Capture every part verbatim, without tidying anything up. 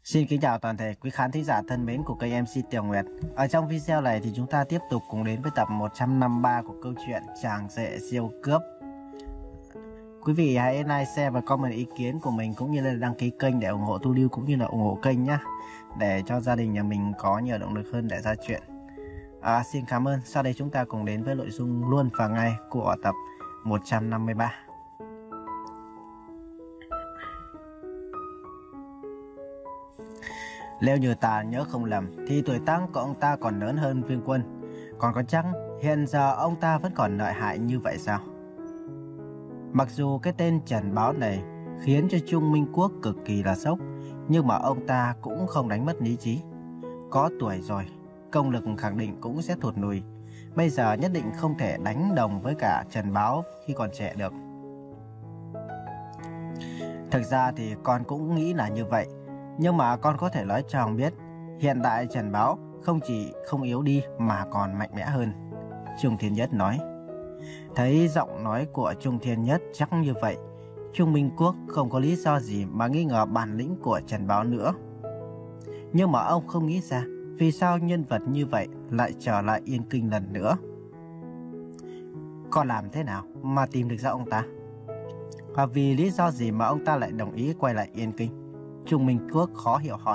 Xin kính chào toàn thể quý khán thính giả thân mến của kênh em xê Tiểu Nguyệt. Ở trong video này thì chúng ta tiếp tục cùng đến với tập một trăm năm mươi ba của câu chuyện Chàng rể siêu cướp. Quý vị hãy like, share và comment ý kiến của mình cũng như là đăng ký kênh để ủng hộ Tu Lưu cũng như là ủng hộ kênh nhé, để cho gia đình nhà mình có nhiều động lực hơn để ra chuyện. À, xin cảm ơn. Sau đây chúng ta cùng đến với nội dung luôn và ngay của tập một trăm năm mươi ba. Nếu như ta nhớ không lầm thì tuổi tác của ông ta còn lớn hơn Viên Quân. Còn có chắc hiện giờ ông ta vẫn còn lợi hại như vậy sao? Mặc dù cái tên Trần Báo này khiến cho Trung Minh Quốc cực kỳ là sốc, nhưng mà ông ta cũng không đánh mất lý trí. Có tuổi rồi, công lực khẳng định cũng sẽ thụt lùi. Bây giờ nhất định không thể đánh đồng với cả Trần Báo khi còn trẻ được. Thực ra thì con cũng nghĩ là như vậy. Nhưng mà con có thể nói cho ông biết, hiện tại Trần Báo không chỉ không yếu đi mà còn mạnh mẽ hơn. Trung Thiên Nhất nói. Thấy giọng nói của Trung Thiên Nhất chắc như vậy, Trung Minh Quốc không có lý do gì mà nghi ngờ bản lĩnh của Trần Báo nữa. Nhưng mà ông không nghĩ ra vì sao nhân vật như vậy lại trở lại Yên Kinh lần nữa. Con làm thế nào mà tìm được ra ông ta? Và vì lý do gì mà ông ta lại đồng ý quay lại Yên Kinh? Trung Minh Quốc khó hiểu hỏi.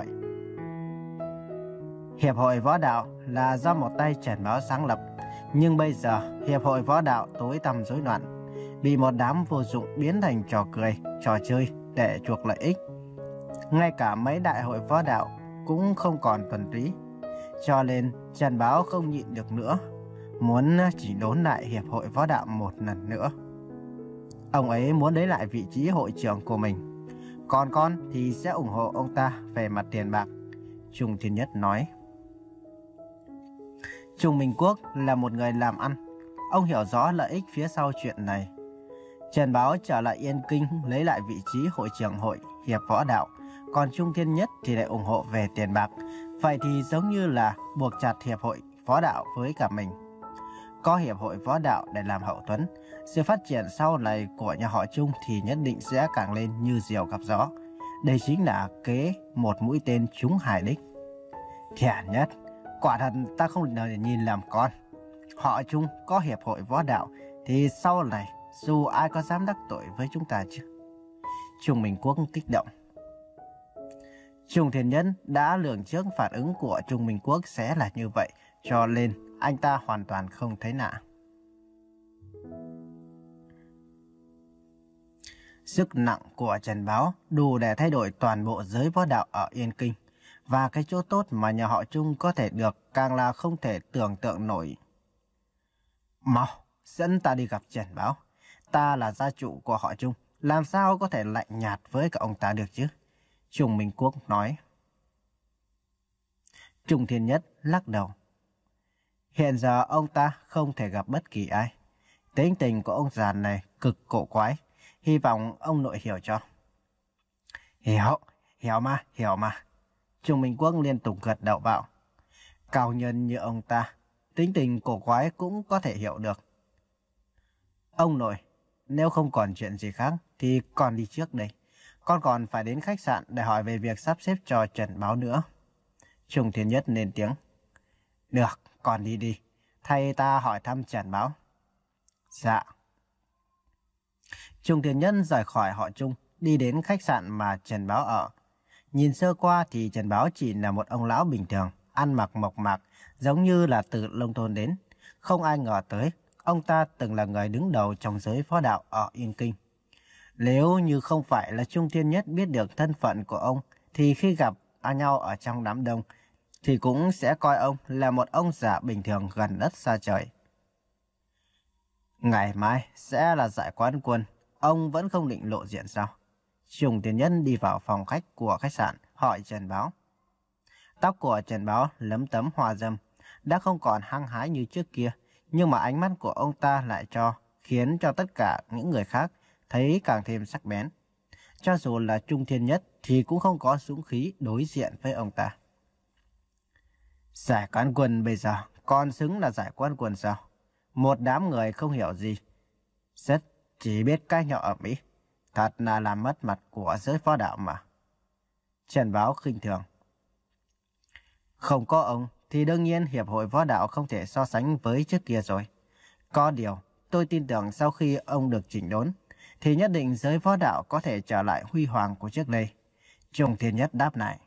Hiệp hội võ đạo là do một tay Trần Báo sáng lập, nhưng bây giờ Hiệp hội võ đạo tối tăm rối loạn, bị một đám vô dụng biến thành trò cười, trò chơi để chuộc lợi ích. Ngay cả mấy đại hội võ đạo cũng không còn thuần túy, cho nên Trần Báo không nhịn được nữa, muốn chỉ đốn lại Hiệp hội võ đạo một lần nữa. Ông ấy muốn lấy lại vị trí hội trưởng của mình. Còn con thì sẽ ủng hộ ông ta về mặt tiền bạc, Trung Thiên Nhất nói. Trung Minh Quốc là một người làm ăn, ông hiểu rõ lợi ích phía sau chuyện này. Trần Báo trở lại Yên Kinh lấy lại vị trí hội trưởng hội Hiệp võ đạo, còn Trung Thiên Nhất thì lại ủng hộ về tiền bạc. Vậy thì giống như là buộc chặt Hiệp hội võ đạo với cả mình. Có Hiệp hội võ đạo để làm hậu thuẫn, sự phát triển sau này của nhà họ Trung thì nhất định sẽ càng lên như diều gặp gió. Đây chính là kế một mũi tên trúng hai đích. Thiện Nhất, quả thật ta không thể nhìn làm con. Họ Trung có Hiệp hội võ đạo thì sau này dù ai có dám đắc tội với chúng ta chứ? Trung Minh Quốc kích động. Trung Thiên Nhân đã lường trước phản ứng của Trung Minh Quốc sẽ là như vậy, cho nên anh ta hoàn toàn không thấy lạ. Sức nặng của Trần Báo đủ để thay đổi toàn bộ giới võ đạo ở Yên Kinh, và cái chỗ tốt mà nhà họ Trung có thể được càng là không thể tưởng tượng nổi. Mau, dẫn ta đi gặp Trần Báo. Ta là gia chủ của họ Trung, làm sao có thể lạnh nhạt với cả ông ta được chứ? Trung Minh Quốc nói. Trung Thiên Nhất lắc đầu. Hiện giờ ông ta không thể gặp bất kỳ ai. Tính tình của ông già này cực cổ quái. Hy vọng ông nội hiểu cho. Hiểu, hiểu mà, hiểu mà. Trung Minh Quốc liên tục gật đầu bảo. Cao nhân như ông ta, tính tình cổ quái cũng có thể hiểu được. Ông nội, nếu không còn chuyện gì khác thì con đi trước đây. Con còn phải đến khách sạn để hỏi về việc sắp xếp cho Trần Báo nữa. Trung Thiên Nhất lên tiếng. Được, con đi đi. Thay ta hỏi thăm Trần Báo. Dạ. Trung Thiên Nhân rời khỏi họ Trung, đi đến khách sạn mà Trần Báo ở. Nhìn sơ qua thì Trần Báo chỉ là một ông lão bình thường, ăn mặc mộc mạc, giống như là từ nông thôn đến. Không ai ngờ tới, ông ta từng là người đứng đầu trong giới võ đạo ở Yên Kinh. Nếu như không phải là Trung Thiên Nhất biết được thân phận của ông, thì khi gặp nhau ở trong đám đông, thì cũng sẽ coi ông là một ông già bình thường gần đất xa trời. Ngày mai sẽ là giải quán quân, ông vẫn không định lộ diện sao? Trung Thiên Nhân đi vào phòng khách của khách sạn, hỏi Trần Báo. Tóc của Trần Báo lấm tấm hoa râm, đã không còn hăng hái như trước kia, nhưng mà ánh mắt của ông ta lại cho, khiến cho tất cả những người khác thấy càng thêm sắc bén. Cho dù là Trung Thiên Nhất thì cũng không có dũng khí đối diện với ông ta. Giải quán quân bây giờ còn xứng là giải quán quân sao? Một đám người không hiểu gì, rất chỉ biết cái nhỏ ở Mỹ. Thật là làm mất mặt của giới võ đạo mà. Trần Báo khinh thường. Không có ông thì đương nhiên Hiệp hội Võ đạo không thể so sánh với trước kia rồi. Có điều, tôi tin tưởng sau khi ông được chỉnh đốn, thì nhất định giới võ đạo có thể trở lại huy hoàng của trước đây. Trung Thiên Nhất đáp lại.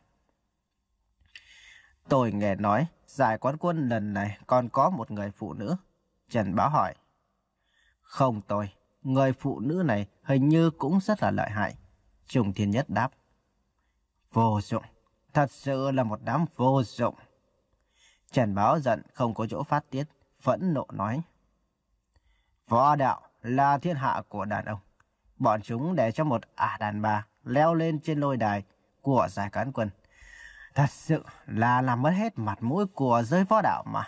Tôi nghe nói, giải quán quân lần này còn có một người phụ nữ. Trần Báo hỏi. Không tôi, người phụ nữ này hình như cũng rất là lợi hại. Trung Thiên Nhất đáp. Vô dụng, thật sự là một đám vô dụng. Trần Báo giận không có chỗ phát tiết, phẫn nộ nói. Võ đạo là thiên hạ của đàn ông. Bọn chúng để cho một ả đàn bà leo lên trên lôi đài của giải quán quân. Thật sự là làm mất hết mặt mũi của giới võ đạo mà.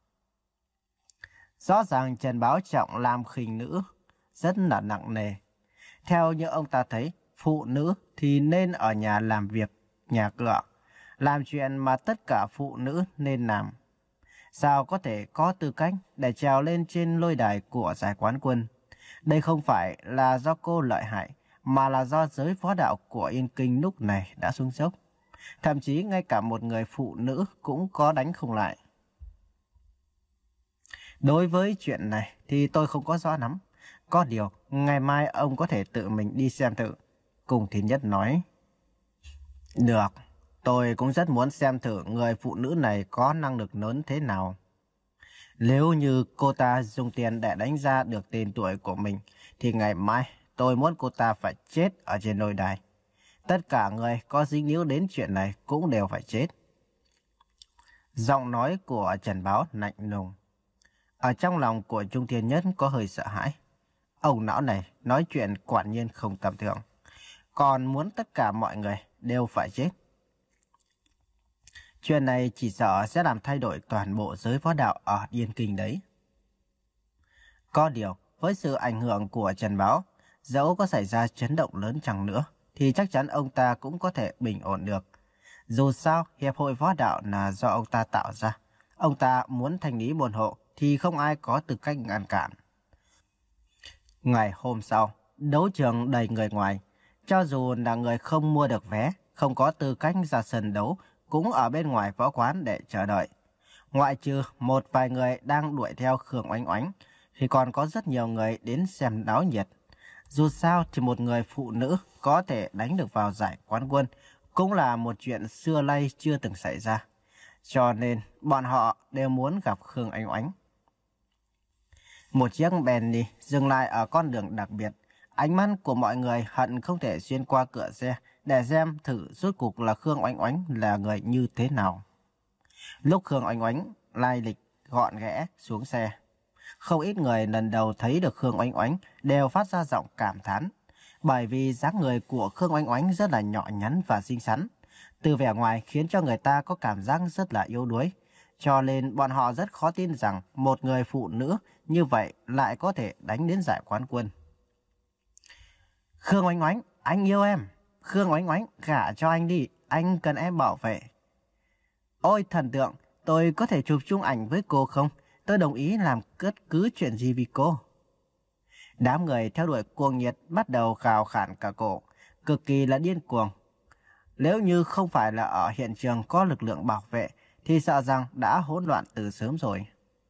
Rõ ràng Trần Báo Trọng làm khinh nữ rất là nặng nề. Theo như ông ta thấy, phụ nữ thì nên ở nhà làm việc, nhà cửa, làm chuyện mà tất cả phụ nữ nên làm. Sao có thể có tư cách để trèo lên trên lôi đài của giải quán quân? Đây không phải là do cô lợi hại, mà là do giới võ đạo của Yên Kinh lúc này đã xuống dốc. Thậm chí ngay cả một người phụ nữ cũng có đánh không lại. Đối với chuyện này thì tôi không có rõ lắm. Có điều, ngày mai ông có thể tự mình đi xem thử. Cùng Thiên Nhất nói. Được, tôi cũng rất muốn xem thử người phụ nữ này có năng lực lớn thế nào. Nếu như cô ta dùng tiền để đánh ra được tên tuổi của mình, thì ngày mai tôi muốn cô ta phải chết ở trên lôi đài. Tất cả người có dính líu đến chuyện này cũng đều phải chết. Giọng nói của Trần Báo lạnh lùng. Ở trong lòng của Trung Thiên Nhất có hơi sợ hãi. Ông não này nói chuyện quả nhiên không tầm thường. Còn muốn tất cả mọi người đều phải chết. Chuyện này chỉ sợ sẽ làm thay đổi toàn bộ giới võ đạo ở Yên Kinh đấy. Có điều, với sự ảnh hưởng của Trần Báo, dẫu có xảy ra chấn động lớn chẳng nữa, thì chắc chắn ông ta cũng có thể bình ổn được. Dù sao, Hiệp hội Võ đạo là do ông ta tạo ra. Ông ta muốn thành lý môn hộ thì không ai có tư cách ngăn cản. Ngày hôm sau, đấu trường đầy người ngoài. Cho dù là người không mua được vé, không có tư cách ra sân đấu, cũng ở bên ngoài võ quán để chờ đợi. Ngoại trừ một vài người đang đuổi theo Khương Oánh Oánh, thì còn có rất nhiều người đến xem náo nhiệt. Dù sao thì một người phụ nữ có thể đánh được vào giải quán quân cũng là một chuyện xưa nay chưa từng xảy ra. Cho nên bọn họ đều muốn gặp Khương Oánh Oánh. Một chiếc Bentley dừng lại ở con đường đặc biệt. Ánh mắt của mọi người hận không thể xuyên qua cửa xe để xem thử rốt cuộc là Khương Oánh Oánh là người như thế nào. Lúc Khương Oánh Oánh lai lịch gọn ghẽ xuống xe, không ít người lần đầu thấy được Khương Oánh Oánh đều phát ra giọng cảm thán. Bởi vì dáng người của Khương Oánh Oánh rất là nhỏ nhắn và xinh xắn. Từ vẻ ngoài khiến cho người ta có cảm giác rất là yếu đuối. Cho nên bọn họ rất khó tin rằng một người phụ nữ như vậy lại có thể đánh đến giải quán quân. Khương Oánh Oánh, anh yêu em. Khương Oánh Oánh, gả cho anh đi, anh cần em bảo vệ. Ôi thần tượng, tôi có thể chụp chung ảnh với cô không? Tôi đồng ý làm bất cứ chuyện gì vì cô. Đám người theo đuổi cuồng nhiệt bắt đầu khào khản cả cổ, cực kỳ là điên cuồng. Nếu như không phải là ở hiện trường có lực lượng bảo vệ, thì sợ rằng đã hỗn loạn từ sớm rồi.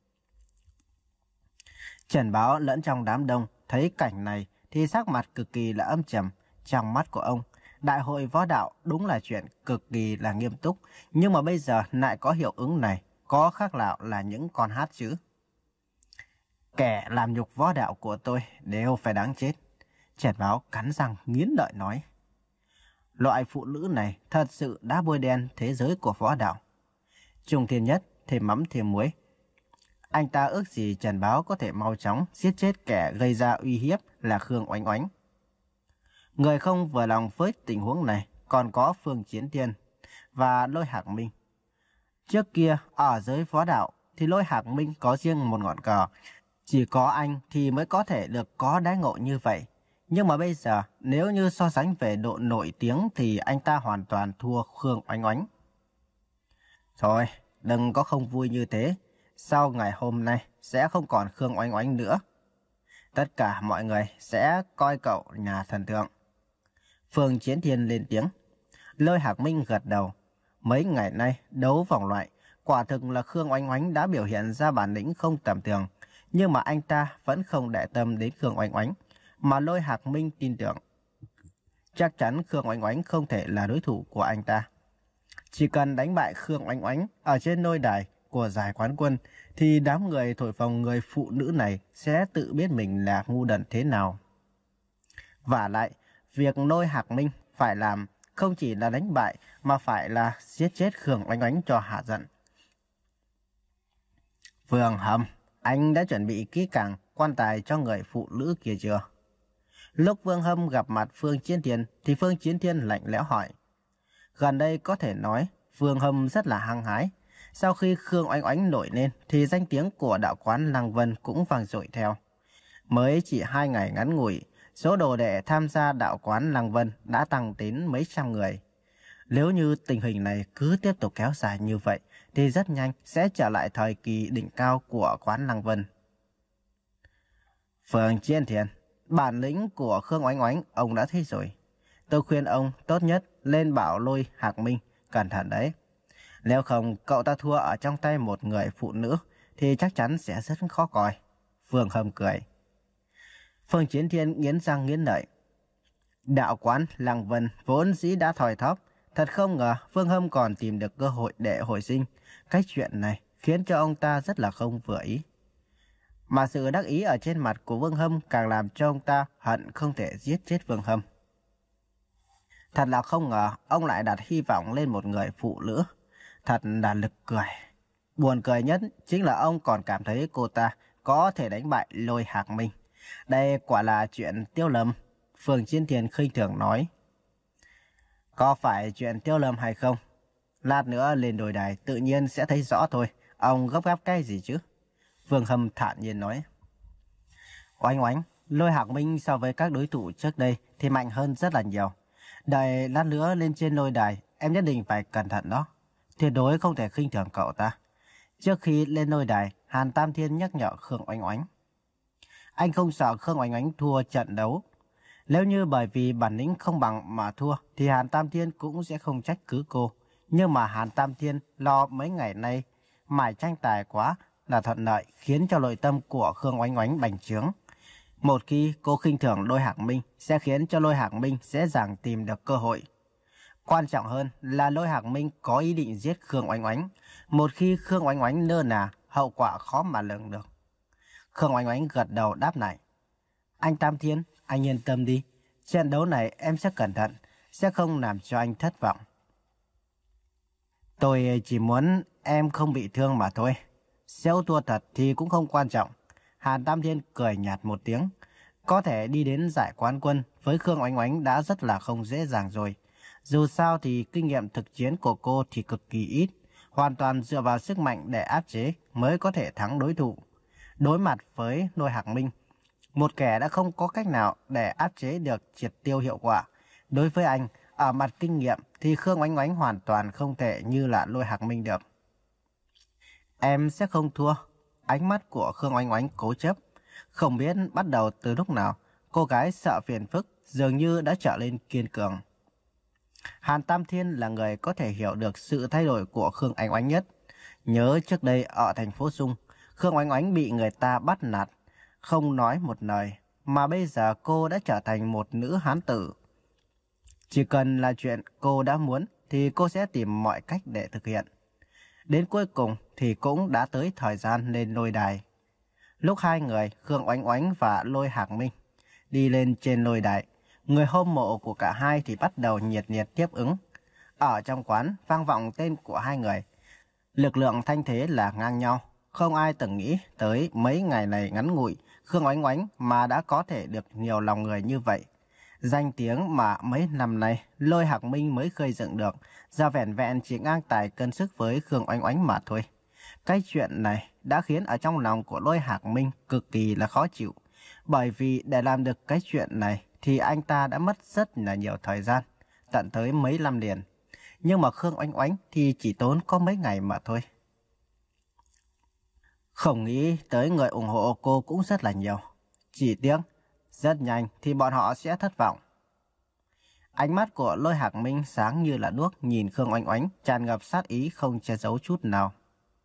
Trần Báo lẫn trong đám đông thấy cảnh này thì sắc mặt cực kỳ là âm trầm. Trong mắt của ông, đại hội võ đạo đúng là chuyện cực kỳ là nghiêm túc, nhưng mà bây giờ lại có hiệu ứng này, có khác nào là những con hát chứ. Kẻ làm nhục võ đạo của tôi đều phải đáng chết. Trần Báo cắn răng nghiến lợi nói. Loại phụ nữ này thật sự đã bôi đen thế giới của võ đạo. Trung Thiên Nhất thêm mắm thêm muối. Anh ta ước gì Trần Báo có thể mau chóng giết chết kẻ gây ra uy hiếp là Khương Oánh Oánh. Người không vừa lòng với tình huống này còn có Phương Chiến Thiên và Lôi Hạc Minh. Trước kia ở giới võ đạo thì Lôi Hạc Minh có riêng một ngọn cờ. Chỉ có anh thì mới có thể được có đãi ngộ như vậy. Nhưng mà bây giờ nếu như so sánh về độ nổi tiếng thì anh ta hoàn toàn thua Khương Oánh Oánh. Thôi, đừng có không vui như thế. Sau ngày hôm nay sẽ không còn Khương Oánh Oánh nữa. Tất cả mọi người sẽ coi cậu nhà thần tượng. Phương Chiến Thiên lên tiếng. Lôi Hạc Minh gật đầu. Mấy ngày nay đấu vòng loại, quả thực là Khương Oánh Oánh đã biểu hiện ra bản lĩnh không tầm thường. Nhưng mà anh ta vẫn không để tâm đến Khương Oánh Oánh, mà Lôi Hạc Minh tin tưởng chắc chắn Khương Oánh Oánh không thể là đối thủ của anh ta. Chỉ cần đánh bại Khương Oánh Oánh ở trên lôi đài của giải quán quân, thì đám người thổi phồng người phụ nữ này sẽ tự biết mình là ngu đần thế nào. Vả lại, việc Lôi Hạc Minh phải làm không chỉ là đánh bại mà phải là giết chết Khương Oánh Oánh cho hạ giận. Vương Hâm, anh đã chuẩn bị kỹ càng quan tài cho người phụ nữ kia chưa? Lúc Vương Hâm gặp mặt Phương Chiến Thiên thì Phương Chiến Thiên lạnh lẽo hỏi. Gần đây có thể nói Vương Hâm rất là hăng hái. Sau khi Khương Oánh Oánh nổi lên thì danh tiếng của đạo quán Lăng Vân cũng vang dội theo. Mới chỉ hai ngày ngắn ngủi, số đồ đệ tham gia đạo quán Lăng Vân đã tăng đến mấy trăm người. Nếu như tình hình này cứ tiếp tục kéo dài như vậy thì rất nhanh sẽ trở lại thời kỳ đỉnh cao của quán Lăng Vân. Phương Chiến Thiên, bản lĩnh của Khương Oánh Oánh ông đã thấy rồi. Tôi khuyên ông tốt nhất lên bảo Lôi Hạc Minh cẩn thận đấy. Nếu không cậu ta thua ở trong tay một người phụ nữ thì chắc chắn sẽ rất khó coi. Vương Hâm cười. Phương Chiến Thiên nghiến răng nghiến lợi. Đạo quán Lăng Vân vốn dĩ đã thòi thóp. Thật không ngờ Vương Hâm còn tìm được cơ hội để hồi sinh. Cái chuyện này khiến cho ông ta rất là không vừa ý. Mà sự đắc ý ở trên mặt của Vương Hâm càng làm cho ông ta hận không thể giết chết Vương Hâm. Thật là không ngờ ông lại đặt hy vọng lên một người phụ nữ. Thật là nực cười. Buồn cười nhất chính là ông còn cảm thấy cô ta có thể đánh bại Lôi Hạc Minh. Đây quả là chuyện Tiêu Lâm. Phương Chiến Thiên khinh thường nói. Có phải chuyện Tiêu Lâm hay không? Lát nữa lên đồi đài tự nhiên sẽ thấy rõ thôi. Ông gấp gáp cái gì chứ? Vương Hâm thản nhiên nói. Oánh Oánh, Lôi Hạc Minh so với các đối thủ trước đây thì mạnh hơn rất là nhiều. Đợi lát nữa lên trên lôi đài, em nhất định phải cẩn thận đó. Tuyệt đối không thể khinh thường cậu ta. Trước khi lên lôi đài, Hàn Tam Thiên nhắc nhở Khương Oánh Oánh. Anh không sợ Khương Oánh Oánh thua trận đấu. Nếu như bởi vì bản lĩnh không bằng mà thua thì Hàn Tam Thiên cũng sẽ không trách cứ cô. Nhưng mà Hàn Tam Thiên lo mấy ngày nay mải tranh tài quá là thuận lợi, khiến cho nội tâm của Khương Oánh Oánh bành trướng. Một khi cô khinh thường Lôi Hạc Minh sẽ khiến cho Lôi Hạc Minh dễ dàng tìm được cơ hội. Quan trọng hơn là Lôi Hạc Minh có ý định giết Khương Oánh Oánh. Một khi Khương Oánh Oánh lơ là, hậu quả khó mà lường được. Khương Oánh Oánh gật đầu đáp lại. Anh Tam Thiên, anh yên tâm đi. Trận đấu này em sẽ cẩn thận, sẽ không làm cho anh thất vọng. Tôi chỉ muốn em không bị thương mà thôi. Nếu thua thật thì cũng không quan trọng. Hàn Tam Thiên cười nhạt một tiếng. Có thể đi đến giải quán quân với Khương Oánh Oánh đã rất là không dễ dàng rồi. Dù sao thì kinh nghiệm thực chiến của cô thì cực kỳ ít. Hoàn toàn dựa vào sức mạnh để áp chế mới có thể thắng đối thủ. Đối mặt với Lôi Hạc Minh, một kẻ đã không có cách nào để áp chế được triệt tiêu hiệu quả. Đối với anh, ở mặt kinh nghiệm thì Khương Oánh Oánh hoàn toàn không thể như là Lôi Hạc Minh được. Em sẽ không thua. Ánh mắt của Khương Oánh Oánh cố chấp. Không biết bắt đầu từ lúc nào, cô gái sợ phiền phức dường như đã trở nên kiên cường. Hàn Tam Thiên là người có thể hiểu được sự thay đổi của Khương Oánh Oánh nhất. Nhớ trước đây ở thành phố Dung, Khương Oánh Oánh bị người ta bắt nạt, không nói một lời, mà bây giờ cô đã trở thành một nữ hán tử. Chỉ cần là chuyện cô đã muốn thì cô sẽ tìm mọi cách để thực hiện. Đến cuối cùng thì cũng đã tới thời gian lên lôi đài. Lúc hai người, Khương Oánh Oánh và Lôi Hạc Minh, đi lên trên lôi đài, người hâm mộ của cả hai thì bắt đầu nhiệt liệt tiếp ứng. Ở trong quán vang vọng tên của hai người. Lực lượng thanh thế là ngang nhau. Không ai từng nghĩ tới mấy ngày này ngắn ngủi, Khương Oánh Oánh mà đã có thể được nhiều lòng người như vậy. Danh tiếng mà mấy năm nay Lôi Hạc Minh mới khơi dựng được, ra vẻn vẹn chỉ ngang tài cân sức với Khương Oánh Oánh mà thôi. Cái chuyện này đã khiến ở trong lòng của Lôi Hạc Minh cực kỳ là khó chịu. Bởi vì để làm được cái chuyện này thì anh ta đã mất rất là nhiều thời gian, tận tới mấy năm liền. Nhưng mà Khương Oánh Oánh thì chỉ tốn có mấy ngày mà thôi. Không nghĩ tới người ủng hộ cô cũng rất là nhiều. Chỉ tiếc, rất nhanh thì bọn họ sẽ thất vọng. Ánh mắt của Lôi Hạc Minh sáng như là đuốc nhìn Khương Oanh Oánh, tràn ngập sát ý không che giấu chút nào.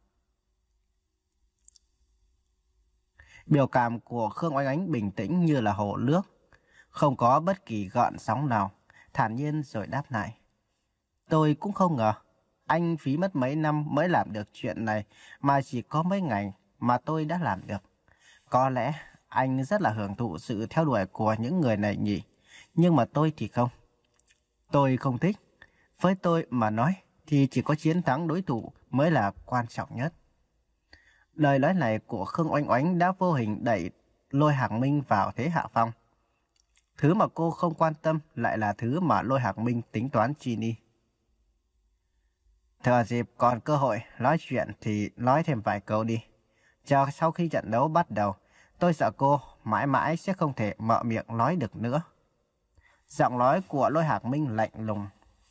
Biểu cảm của Khương Oanh Oánh bình tĩnh như là hồ nước, không có bất kỳ gợn sóng nào, thản nhiên rồi đáp lại. Tôi cũng không ngờ, anh phí mất mấy năm mới làm được chuyện này, mà chỉ có mấy ngày mà tôi đã làm được. Có lẽ anh rất là hưởng thụ sự theo đuổi của những người này nhỉ, nhưng mà tôi thì không. Tôi không thích. Với tôi mà nói thì chỉ có chiến thắng đối thủ mới là quan trọng nhất. Lời nói này của Khương Oanh Oánh đã vô hình đẩy Lôi Hạc Minh vào thế hạ phong. Thứ mà cô không quan tâm lại là thứ mà Lôi Hạc Minh tính toán chi ni. Thừa dịp còn cơ hội nói chuyện thì nói thêm vài câu đi. Chờ sau khi trận đấu bắt đầu, tôi sợ cô mãi mãi sẽ không thể mở miệng nói được nữa. Giọng nói của Lôi Hạc Minh lạnh lùng.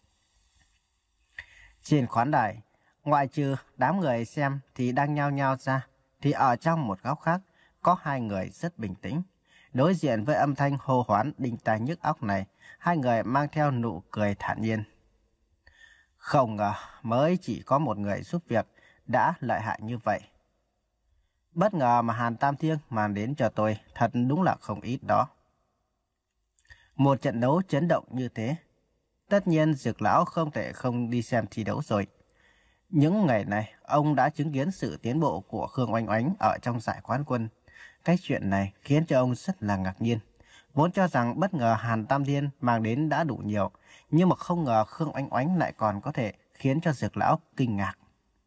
Trên khán đài, ngoại trừ đám người xem thì đang nhao nhao ra, thì ở trong một góc khác có hai người rất bình tĩnh. Đối diện với âm thanh hô hoán đinh tai nhức óc này, hai người mang theo nụ cười thản nhiên. Không ngờ mới chỉ có một người giúp việc đã lợi hại như vậy. Bất ngờ mà Hàn Tam Thiên mang đến cho tôi thật đúng là không ít đó. Một trận đấu chấn động như thế, tất nhiên Dược lão không thể không đi xem thi đấu rồi. Những ngày này, ông đã chứng kiến sự tiến bộ của Khương Oanh Oánh ở trong giải quán quân. Cái chuyện này khiến cho ông rất là ngạc nhiên. Vốn cho rằng bất ngờ Hàn Tam Thiên mang đến đã đủ nhiều, nhưng mà không ngờ Khương Oanh Oánh lại còn có thể khiến cho Dược lão kinh ngạc.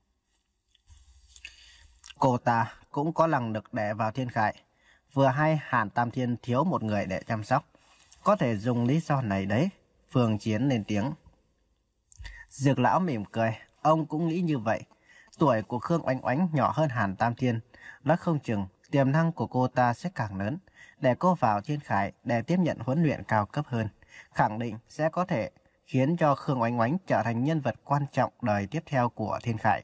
Cô ta cũng có năng lực để vào thiên khải. Vừa hay Hàn Tam Thiên thiếu một người để chăm sóc. Có thể dùng lý do này đấy. Phương Chiến lên tiếng. Dược lão mỉm cười. Ông cũng nghĩ như vậy. Tuổi của Khương Oanh Oánh nhỏ hơn Hàn Tam Thiên. Nói không chừng tiềm năng của cô ta sẽ càng lớn. Để cô vào thiên khải để tiếp nhận huấn luyện cao cấp hơn. Khẳng định sẽ có thể khiến cho Khương Oanh Oánh trở thành nhân vật quan trọng đời tiếp theo của thiên khải.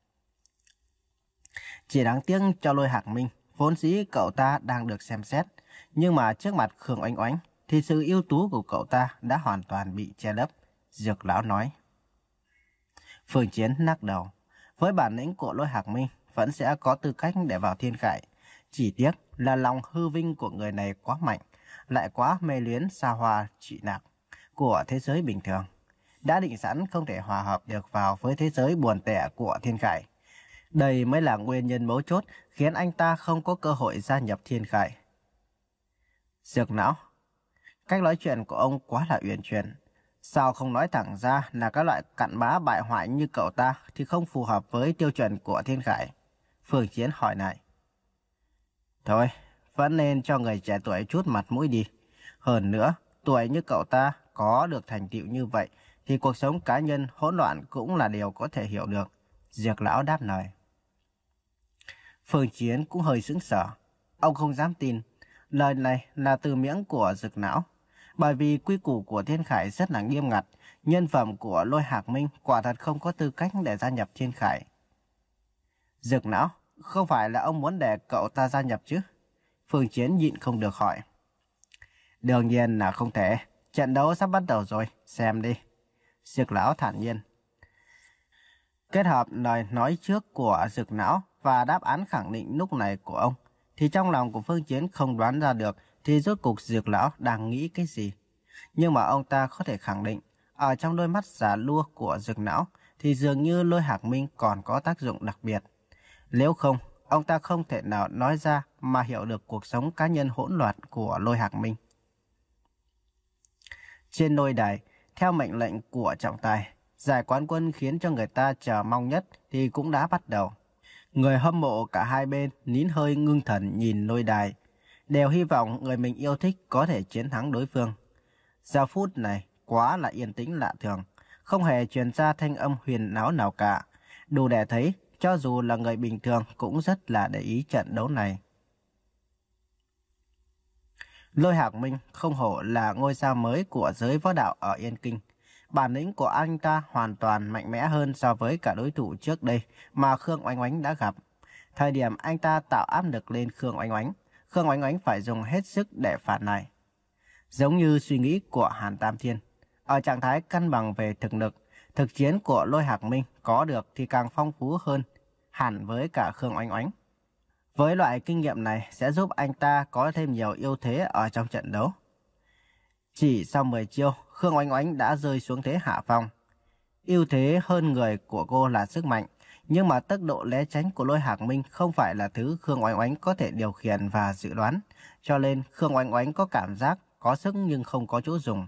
Chỉ đáng tiếc cho Lôi Hạc Minh, vốn dĩ cậu ta đang được xem xét. Nhưng mà trước mặt Khương Oanh Oánh thì sự ưu tú của cậu ta đã hoàn toàn bị che lấp. Dược lão nói. Phương Chiến lắc đầu. Với bản lĩnh của Lôi Hạc Minh vẫn sẽ có tư cách để vào thiên khải. Chỉ tiếc là lòng hư vinh của người này quá mạnh, lại quá mê luyến xa hoa trị nạc của thế giới bình thường. Đã định sẵn không thể hòa hợp được vào với thế giới buồn tẻ của thiên khải. Đây mới là nguyên nhân mấu chốt khiến anh ta không có cơ hội gia nhập thiên khải. Dược não, cách nói chuyện của ông quá là uyển chuyển. Sao không nói thẳng ra là các loại cặn bã bại hoại như cậu ta thì không phù hợp với tiêu chuẩn của thiên khải? Phương Chiến hỏi lại. Thôi, vẫn nên cho người trẻ tuổi chút mặt mũi đi. Hơn nữa, tuổi như cậu ta có được thành tựu như vậy thì cuộc sống cá nhân hỗn loạn cũng là điều có thể hiểu được. Dược lão đáp lời. Phương Chiến cũng hơi sững sờ. Ông không dám tin. Lời này là từ miệng của Dược não. Bởi vì quy củ của thiên khải rất là nghiêm ngặt. Nhân phẩm của Lôi Hạc Minh quả thật không có tư cách để gia nhập thiên khải. Dược não, không phải là ông muốn để cậu ta gia nhập chứ? Phương Chiến nhịn không được hỏi. Đương nhiên là không thể. Trận đấu sắp bắt đầu rồi, xem đi. Dược lão thản nhiên. Kết hợp lời nói trước của Dược não và đáp án khẳng định lúc này của ông, thì trong lòng của Phương Chiến không đoán ra được thì rốt cuộc Dược lão đang nghĩ cái gì. Nhưng mà ông ta có thể khẳng định, ở trong đôi mắt già lua của Dược não thì dường như Lôi Hạc Minh còn có tác dụng đặc biệt. Nếu không, ông ta không thể nào nói ra mà hiểu được cuộc sống cá nhân hỗn loạn của Lôi Hạc Minh. Trên lôi đài, theo mệnh lệnh của trọng tài, giải quán quân khiến cho người ta chờ mong nhất thì cũng đã bắt đầu. Người hâm mộ cả hai bên nín hơi ngưng thần nhìn lôi đài, đều hy vọng người mình yêu thích có thể chiến thắng đối phương. Giờ phút này quá là yên tĩnh lạ thường, không hề truyền ra thanh âm huyền náo nào cả. Đủ để thấy, cho dù là người bình thường cũng rất là để ý trận đấu này. Lôi Hạc Minh không hổ là ngôi sao mới của giới võ đạo ở Yên Kinh. Bản lĩnh của anh ta hoàn toàn mạnh mẽ hơn so với cả đối thủ trước đây mà Khương Oanh Oánh đã gặp. Thời điểm anh ta tạo áp lực lên Khương Oanh Oánh, Khương Oanh Oánh phải dùng hết sức để phản lại. Giống như suy nghĩ của Hàn Tam Thiên, Ở trạng thái cân bằng về thực lực, thực chiến của Lôi Hạc Minh có được thì càng phong phú hơn hẳn với cả Khương Oánh Oánh. Với loại kinh nghiệm này sẽ giúp anh ta có thêm nhiều ưu thế ở trong trận đấu. Chỉ sau mười chiêu, Khương Oánh Oánh đã rơi xuống thế hạ phong. Ưu thế hơn người của cô là sức mạnh, nhưng mà tốc độ né tránh của Lôi Hạc Minh không phải là thứ Khương Oánh Oánh có thể điều khiển và dự đoán, cho nên Khương Oánh Oánh có cảm giác có sức nhưng không có chỗ dùng.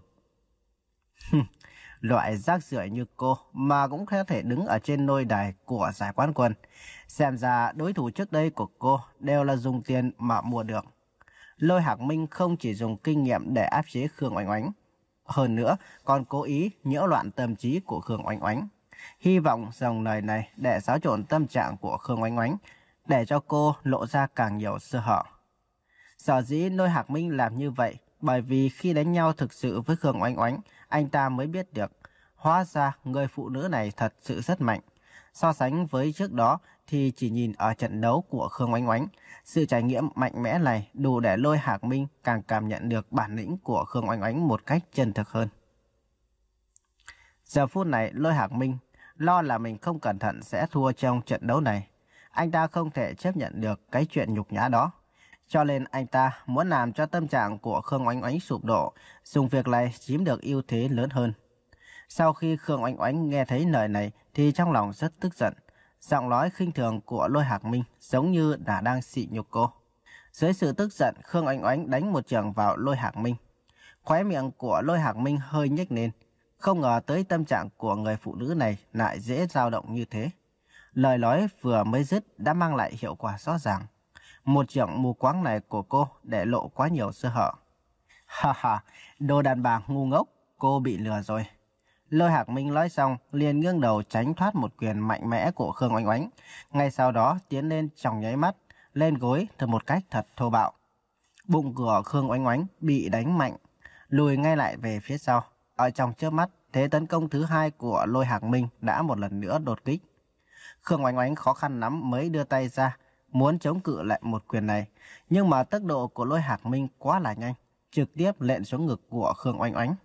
Loại rác rưởi như cô mà cũng có thể đứng ở trên nôi đài của giải quán quân. Xem ra đối thủ trước đây của cô đều là dùng tiền mà mua được. Lôi Hạc Minh không chỉ dùng kinh nghiệm để áp chế Khương Oánh Oánh, hơn nữa còn cố ý nhiễu loạn tâm trí của Khương Oánh Oánh. Hy vọng dòng lời này để xáo trộn tâm trạng của Khương Oánh Oánh, để cho cô lộ ra càng nhiều sơ hở. Sở dĩ Lôi Hạc Minh làm như vậy bởi vì khi đánh nhau thực sự với Khương Oánh Oánh, anh ta mới biết được hóa ra người phụ nữ này thật sự rất mạnh. So sánh với trước đó thì chỉ nhìn ở trận đấu của Khương Oánh Oánh, sự trải nghiệm mạnh mẽ này đủ để Lôi Hạc Minh càng cảm nhận được bản lĩnh của Khương Oánh Oánh một cách chân thực hơn. Giờ phút này Lôi Hạc Minh lo là mình không cẩn thận sẽ thua trong trận đấu này. Anh ta không thể chấp nhận được cái chuyện nhục nhã đó. Cho nên anh ta muốn làm cho tâm trạng của Khương Oánh Oánh sụp đổ, dùng việc này chiếm được ưu thế lớn hơn. Sau khi Khương Oánh Oánh nghe thấy lời này thì trong lòng rất tức giận. Giọng nói khinh thường của Lôi Hạc Minh giống như là đang sỉ nhục cô. Dưới sự tức giận, Khương Oánh Oánh đánh một chưởng vào Lôi Hạc Minh. Khóe miệng của Lôi Hạc Minh hơi nhếch lên. Không ngờ tới tâm trạng của người phụ nữ này lại dễ dao động như thế. Lời nói vừa mới dứt đã mang lại hiệu quả rõ ràng. Một chưởng mù quáng này của cô để lộ quá nhiều sơ hở. Ha ha, đồ đàn bà ngu ngốc, cô bị lừa rồi. Lôi Hạc Minh nói xong liền nghiêng đầu tránh thoát một quyền mạnh mẽ của Khương Oánh Oánh. Ngay sau đó tiến lên trong nháy mắt, lên gối thật một cách thật thô bạo. Bụng của Khương Oánh Oánh bị đánh mạnh, lùi ngay lại về phía sau. Ở trong chớp mắt, thế tấn công thứ hai của Lôi Hạc Minh đã một lần nữa đột kích. Khương Oánh Oánh khó khăn lắm mới đưa tay ra, muốn chống cự lại một quyền này. Nhưng mà tốc độ của Lôi Hạc Minh quá là nhanh, trực tiếp lện xuống ngực của Khương Oánh Oánh.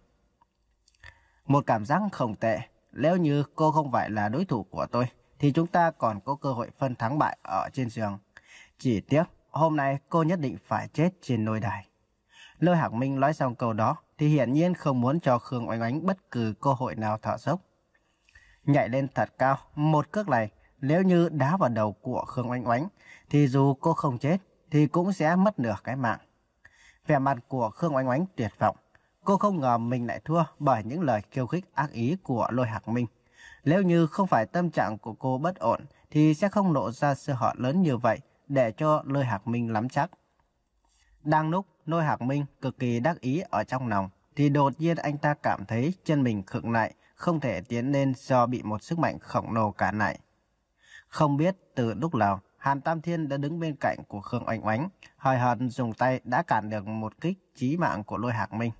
Một cảm giác không tệ, nếu như cô không phải là đối thủ của tôi, thì chúng ta còn có cơ hội phân thắng bại ở trên giường. Chỉ tiếc, hôm nay cô nhất định phải chết trên nôi đài. Lôi Hạc Minh nói xong câu đó, thì hiển nhiên không muốn cho Khương Oánh Oánh bất cứ cơ hội nào thở dốc. Nhảy lên thật cao, một cước này, nếu như đá vào đầu của Khương Oánh Oánh, thì dù cô không chết, thì cũng sẽ mất nửa cái mạng. Vẻ mặt của Khương Oánh Oánh tuyệt vọng. Cô không ngờ mình lại thua bởi những lời khiêu khích ác ý của Lôi Hạc Minh. Nếu như không phải tâm trạng của cô bất ổn, thì sẽ không lộ ra sơ hở lớn như vậy để cho Lôi Hạc Minh nắm chắc. Đang lúc Lôi Hạc Minh cực kỳ đắc ý ở trong lòng, thì đột nhiên anh ta cảm thấy chân mình khựng lại, không thể tiến lên do bị một sức mạnh khổng lồ cản lại. Không biết từ lúc nào, Hàn Tam Thiên đã đứng bên cạnh của Khương Oánh Oánh, hời hợt dùng tay đã cản được một kích chí mạng của Lôi Hạc Minh.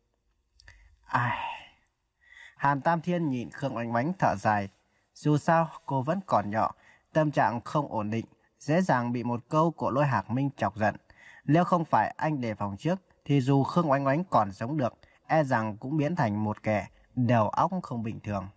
Ai... Hàn Tam Thiên nhìn Khương Oánh Oánh thở dài. Dù sao cô vẫn còn nhỏ, tâm trạng không ổn định, dễ dàng bị một câu của Lôi Hạc Minh chọc giận. Nếu không phải anh đề phòng trước, thì dù Khương Oánh Oánh còn sống được, e rằng cũng biến thành một kẻ đầu óc không bình thường.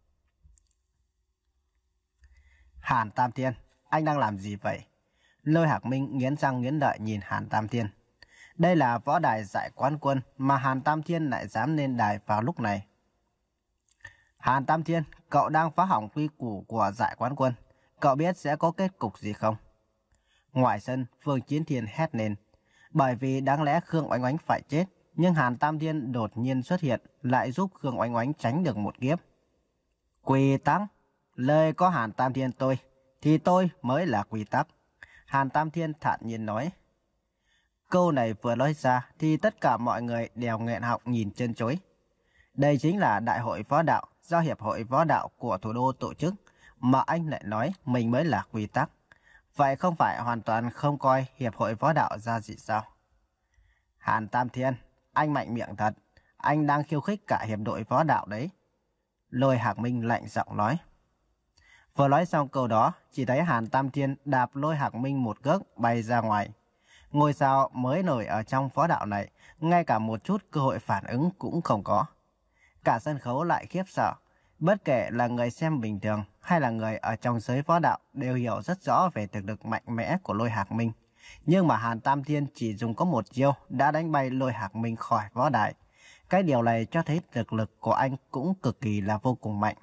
Hàn Tam Thiên, anh đang làm gì vậy? Lôi Hạc Minh nghiến răng nghiến lợi nhìn Hàn Tam Thiên. Đây là võ đài giải quán quân mà Hàn Tam Thiên lại dám lên đài vào lúc này. Hàn Tam Thiên, cậu đang phá hỏng quy củ của giải quán quân. Cậu biết sẽ có kết cục gì không? Ngoài sân, Phương Chiến Thiên hét lên. Bởi vì đáng lẽ Khương Oánh Oánh phải chết, nhưng Hàn Tam Thiên đột nhiên xuất hiện, lại giúp Khương Oánh Oánh tránh được một kiếp. Quy tắc, lời có Hàn Tam Thiên tôi, thì tôi mới là quy tắc. Hàn Tam Thiên thản nhiên nói. Câu này vừa nói ra thì tất cả mọi người đều nghẹn họng nhìn chân chối. Đây chính là đại hội võ đạo do Hiệp hội Võ đạo của thủ đô tổ chức, mà anh lại nói mình mới là quy tắc. Vậy không phải hoàn toàn không coi Hiệp hội Võ đạo ra gì sao? Hàn Tam Thiên, anh mạnh miệng thật, anh đang khiêu khích cả hiệp đội võ đạo đấy. Lôi Hạc Minh lạnh giọng nói. Vừa nói xong câu đó, chỉ thấy Hàn Tam Thiên đạp Lôi Hạc Minh một cước bay ra ngoài. Ngôi sao mới nổi ở trong võ đạo này, ngay cả một chút cơ hội phản ứng cũng không có. Cả sân khấu lại khiếp sợ. Bất kể là người xem bình thường hay là người ở trong giới võ đạo đều hiểu rất rõ về thực lực mạnh mẽ của Lôi Hạc Minh. Nhưng mà Hàn Tam Thiên chỉ dùng có một chiêu đã đánh bay Lôi Hạc Minh khỏi võ đài. Cái điều này cho thấy thực lực của anh cũng cực kỳ là vô cùng mạnh.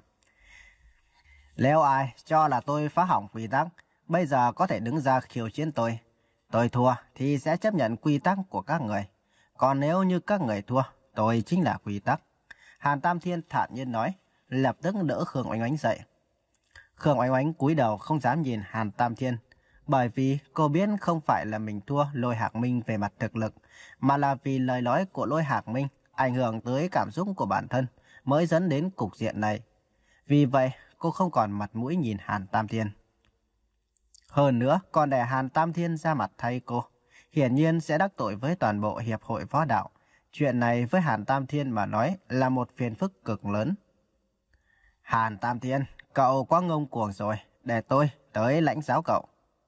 Nếu ai cho là tôi phá hỏng quy tắc, bây giờ có thể đứng ra khiêu chiến tôi. Tôi thua thì sẽ chấp nhận quy tắc của các người. Còn nếu như các người thua, tôi chính là quy tắc. Hàn Tam Thiên thản nhiên nói, lập tức đỡ Khương Oánh Oánh dậy. Khương Oánh Oánh cúi đầu không dám nhìn Hàn Tam Thiên, bởi vì cô biết không phải là mình thua Lôi Hạc Minh về mặt thực lực, mà là vì lời nói của Lôi Hạc Minh ảnh hưởng tới cảm xúc của bản thân mới dẫn đến cục diện này. Vì vậy, cô không còn mặt mũi nhìn Hàn Tam Thiên. Hơn nữa, còn để Hàn Tam Thiên ra mặt thay cô, hiển nhiên sẽ đắc tội với toàn bộ hiệp hội võ đạo. Chuyện này với Hàn Tam Thiên mà nói là một phiền phức cực lớn. Hàn Tam Thiên, cậu quá ngông cuồng rồi, để tôi tới lãnh giáo cậu.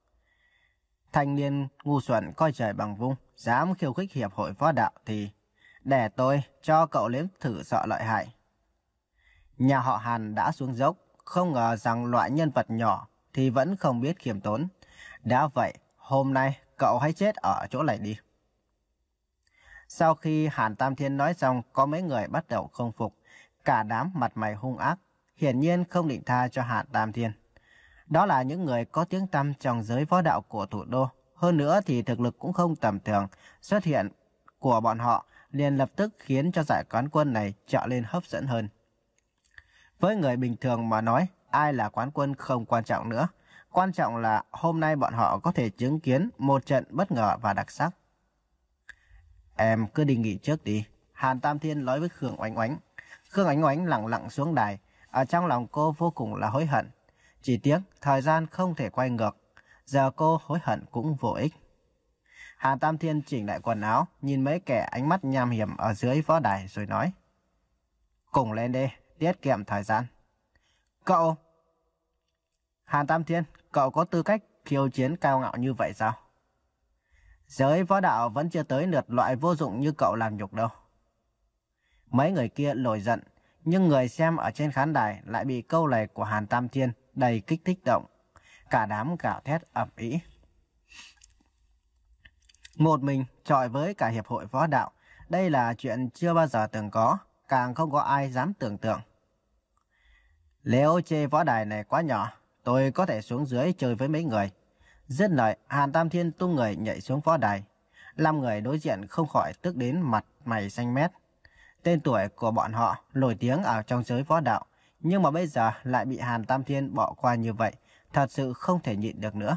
Thanh niên ngu xuẩn coi trời bằng vung, dám khiêu khích hiệp hội võ đạo thì để tôi cho cậu nếm thử sợ lợi hại. Nhà họ Hàn đã xuống dốc, không ngờ rằng loại nhân vật nhỏ thì vẫn không biết khiêm tốn. Đã vậy, hôm nay cậu hãy chết ở chỗ này đi. Sau khi Hàn Tam Thiên nói xong, có mấy người bắt đầu không phục, cả đám mặt mày hung ác, hiển nhiên không định tha cho Hàn Tam Thiên. Đó là những người có tiếng tăm trong giới võ đạo của thủ đô, hơn nữa thì thực lực cũng không tầm thường, xuất hiện của bọn họ liền lập tức khiến cho giải quán quân này trở lên hấp dẫn hơn. Với người bình thường mà nói, ai là quán quân không quan trọng nữa, quan trọng là hôm nay bọn họ có thể chứng kiến một trận bất ngờ và đặc sắc. Em cứ đi nghỉ trước đi, Hàn Tam Thiên nói với Khương Oánh Oánh. Khương Oánh Oánh lặng lặng xuống đài, ở trong lòng cô vô cùng là hối hận. Chỉ tiếc thời gian không thể quay ngược, giờ cô hối hận cũng vô ích. Hàn Tam Thiên chỉnh lại quần áo, nhìn mấy kẻ ánh mắt nham hiểm ở dưới võ đài rồi nói. Cùng lên đi, tiết kiệm thời gian. Cậu! Hàn Tam Thiên, cậu có tư cách khiêu chiến cao ngạo như vậy sao? Giới võ đạo vẫn chưa tới lượt loại vô dụng như cậu làm nhục đâu. Mấy người kia nổi giận, nhưng người xem ở trên khán đài lại bị câu này của Hàn Tam Thiên đầy kích thích động. Cả đám gào thét ầm ĩ. Một mình chọi với cả hiệp hội võ đạo, đây là chuyện chưa bao giờ từng có, càng không có ai dám tưởng tượng. Nếu chê võ đài này quá nhỏ, tôi có thể xuống dưới chơi với mấy người. Dứt lời, Hàn Tam Thiên tung người nhảy xuống võ đài. Năm người đối diện không khỏi tức đến mặt mày xanh mét. Tên tuổi của bọn họ nổi tiếng ở trong giới võ đạo, nhưng mà bây giờ lại bị Hàn Tam Thiên bỏ qua như vậy, thật sự không thể nhịn được nữa.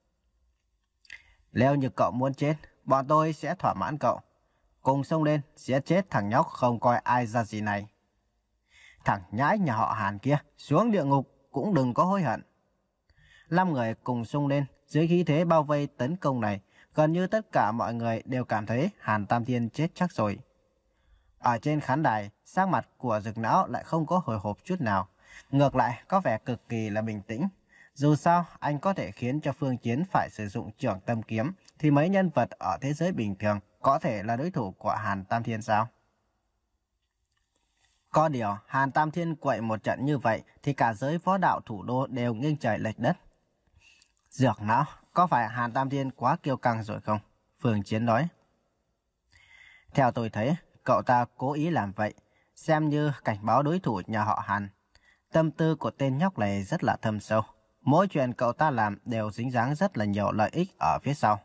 Nếu như cậu muốn chết, bọn tôi sẽ thỏa mãn cậu. Cùng xông lên, giết chết thằng nhóc không coi ai ra gì này. Thằng nhãi nhà họ Hàn kia, xuống địa ngục cũng đừng có hối hận. Năm người cùng xông lên, dưới khí thế bao vây tấn công này, gần như tất cả mọi người đều cảm thấy Hàn Tam Thiên chết chắc rồi. Ở trên khán đài, sắc mặt của Dực Não lại không có hồi hộp chút nào, ngược lại có vẻ cực kỳ là bình tĩnh. Dù sao, anh có thể khiến cho Phương Chiến phải sử dụng Trưởng Tâm Kiếm, thì mấy nhân vật ở thế giới bình thường có thể là đối thủ của Hàn Tam Thiên sao? Có điều, Hàn Tam Thiên quậy một trận như vậy thì cả giới võ đạo thủ đô đều nghiêng trời lệch đất. Dược Não, có phải Hàn Tam Thiên quá kiêu căng rồi không? Phương Chiến nói. Theo tôi thấy, cậu ta cố ý làm vậy, xem như cảnh báo đối thủ nhà họ Hàn. Tâm tư của tên nhóc này rất là thâm sâu. Mỗi chuyện cậu ta làm đều dính dáng rất là nhiều lợi ích ở phía sau.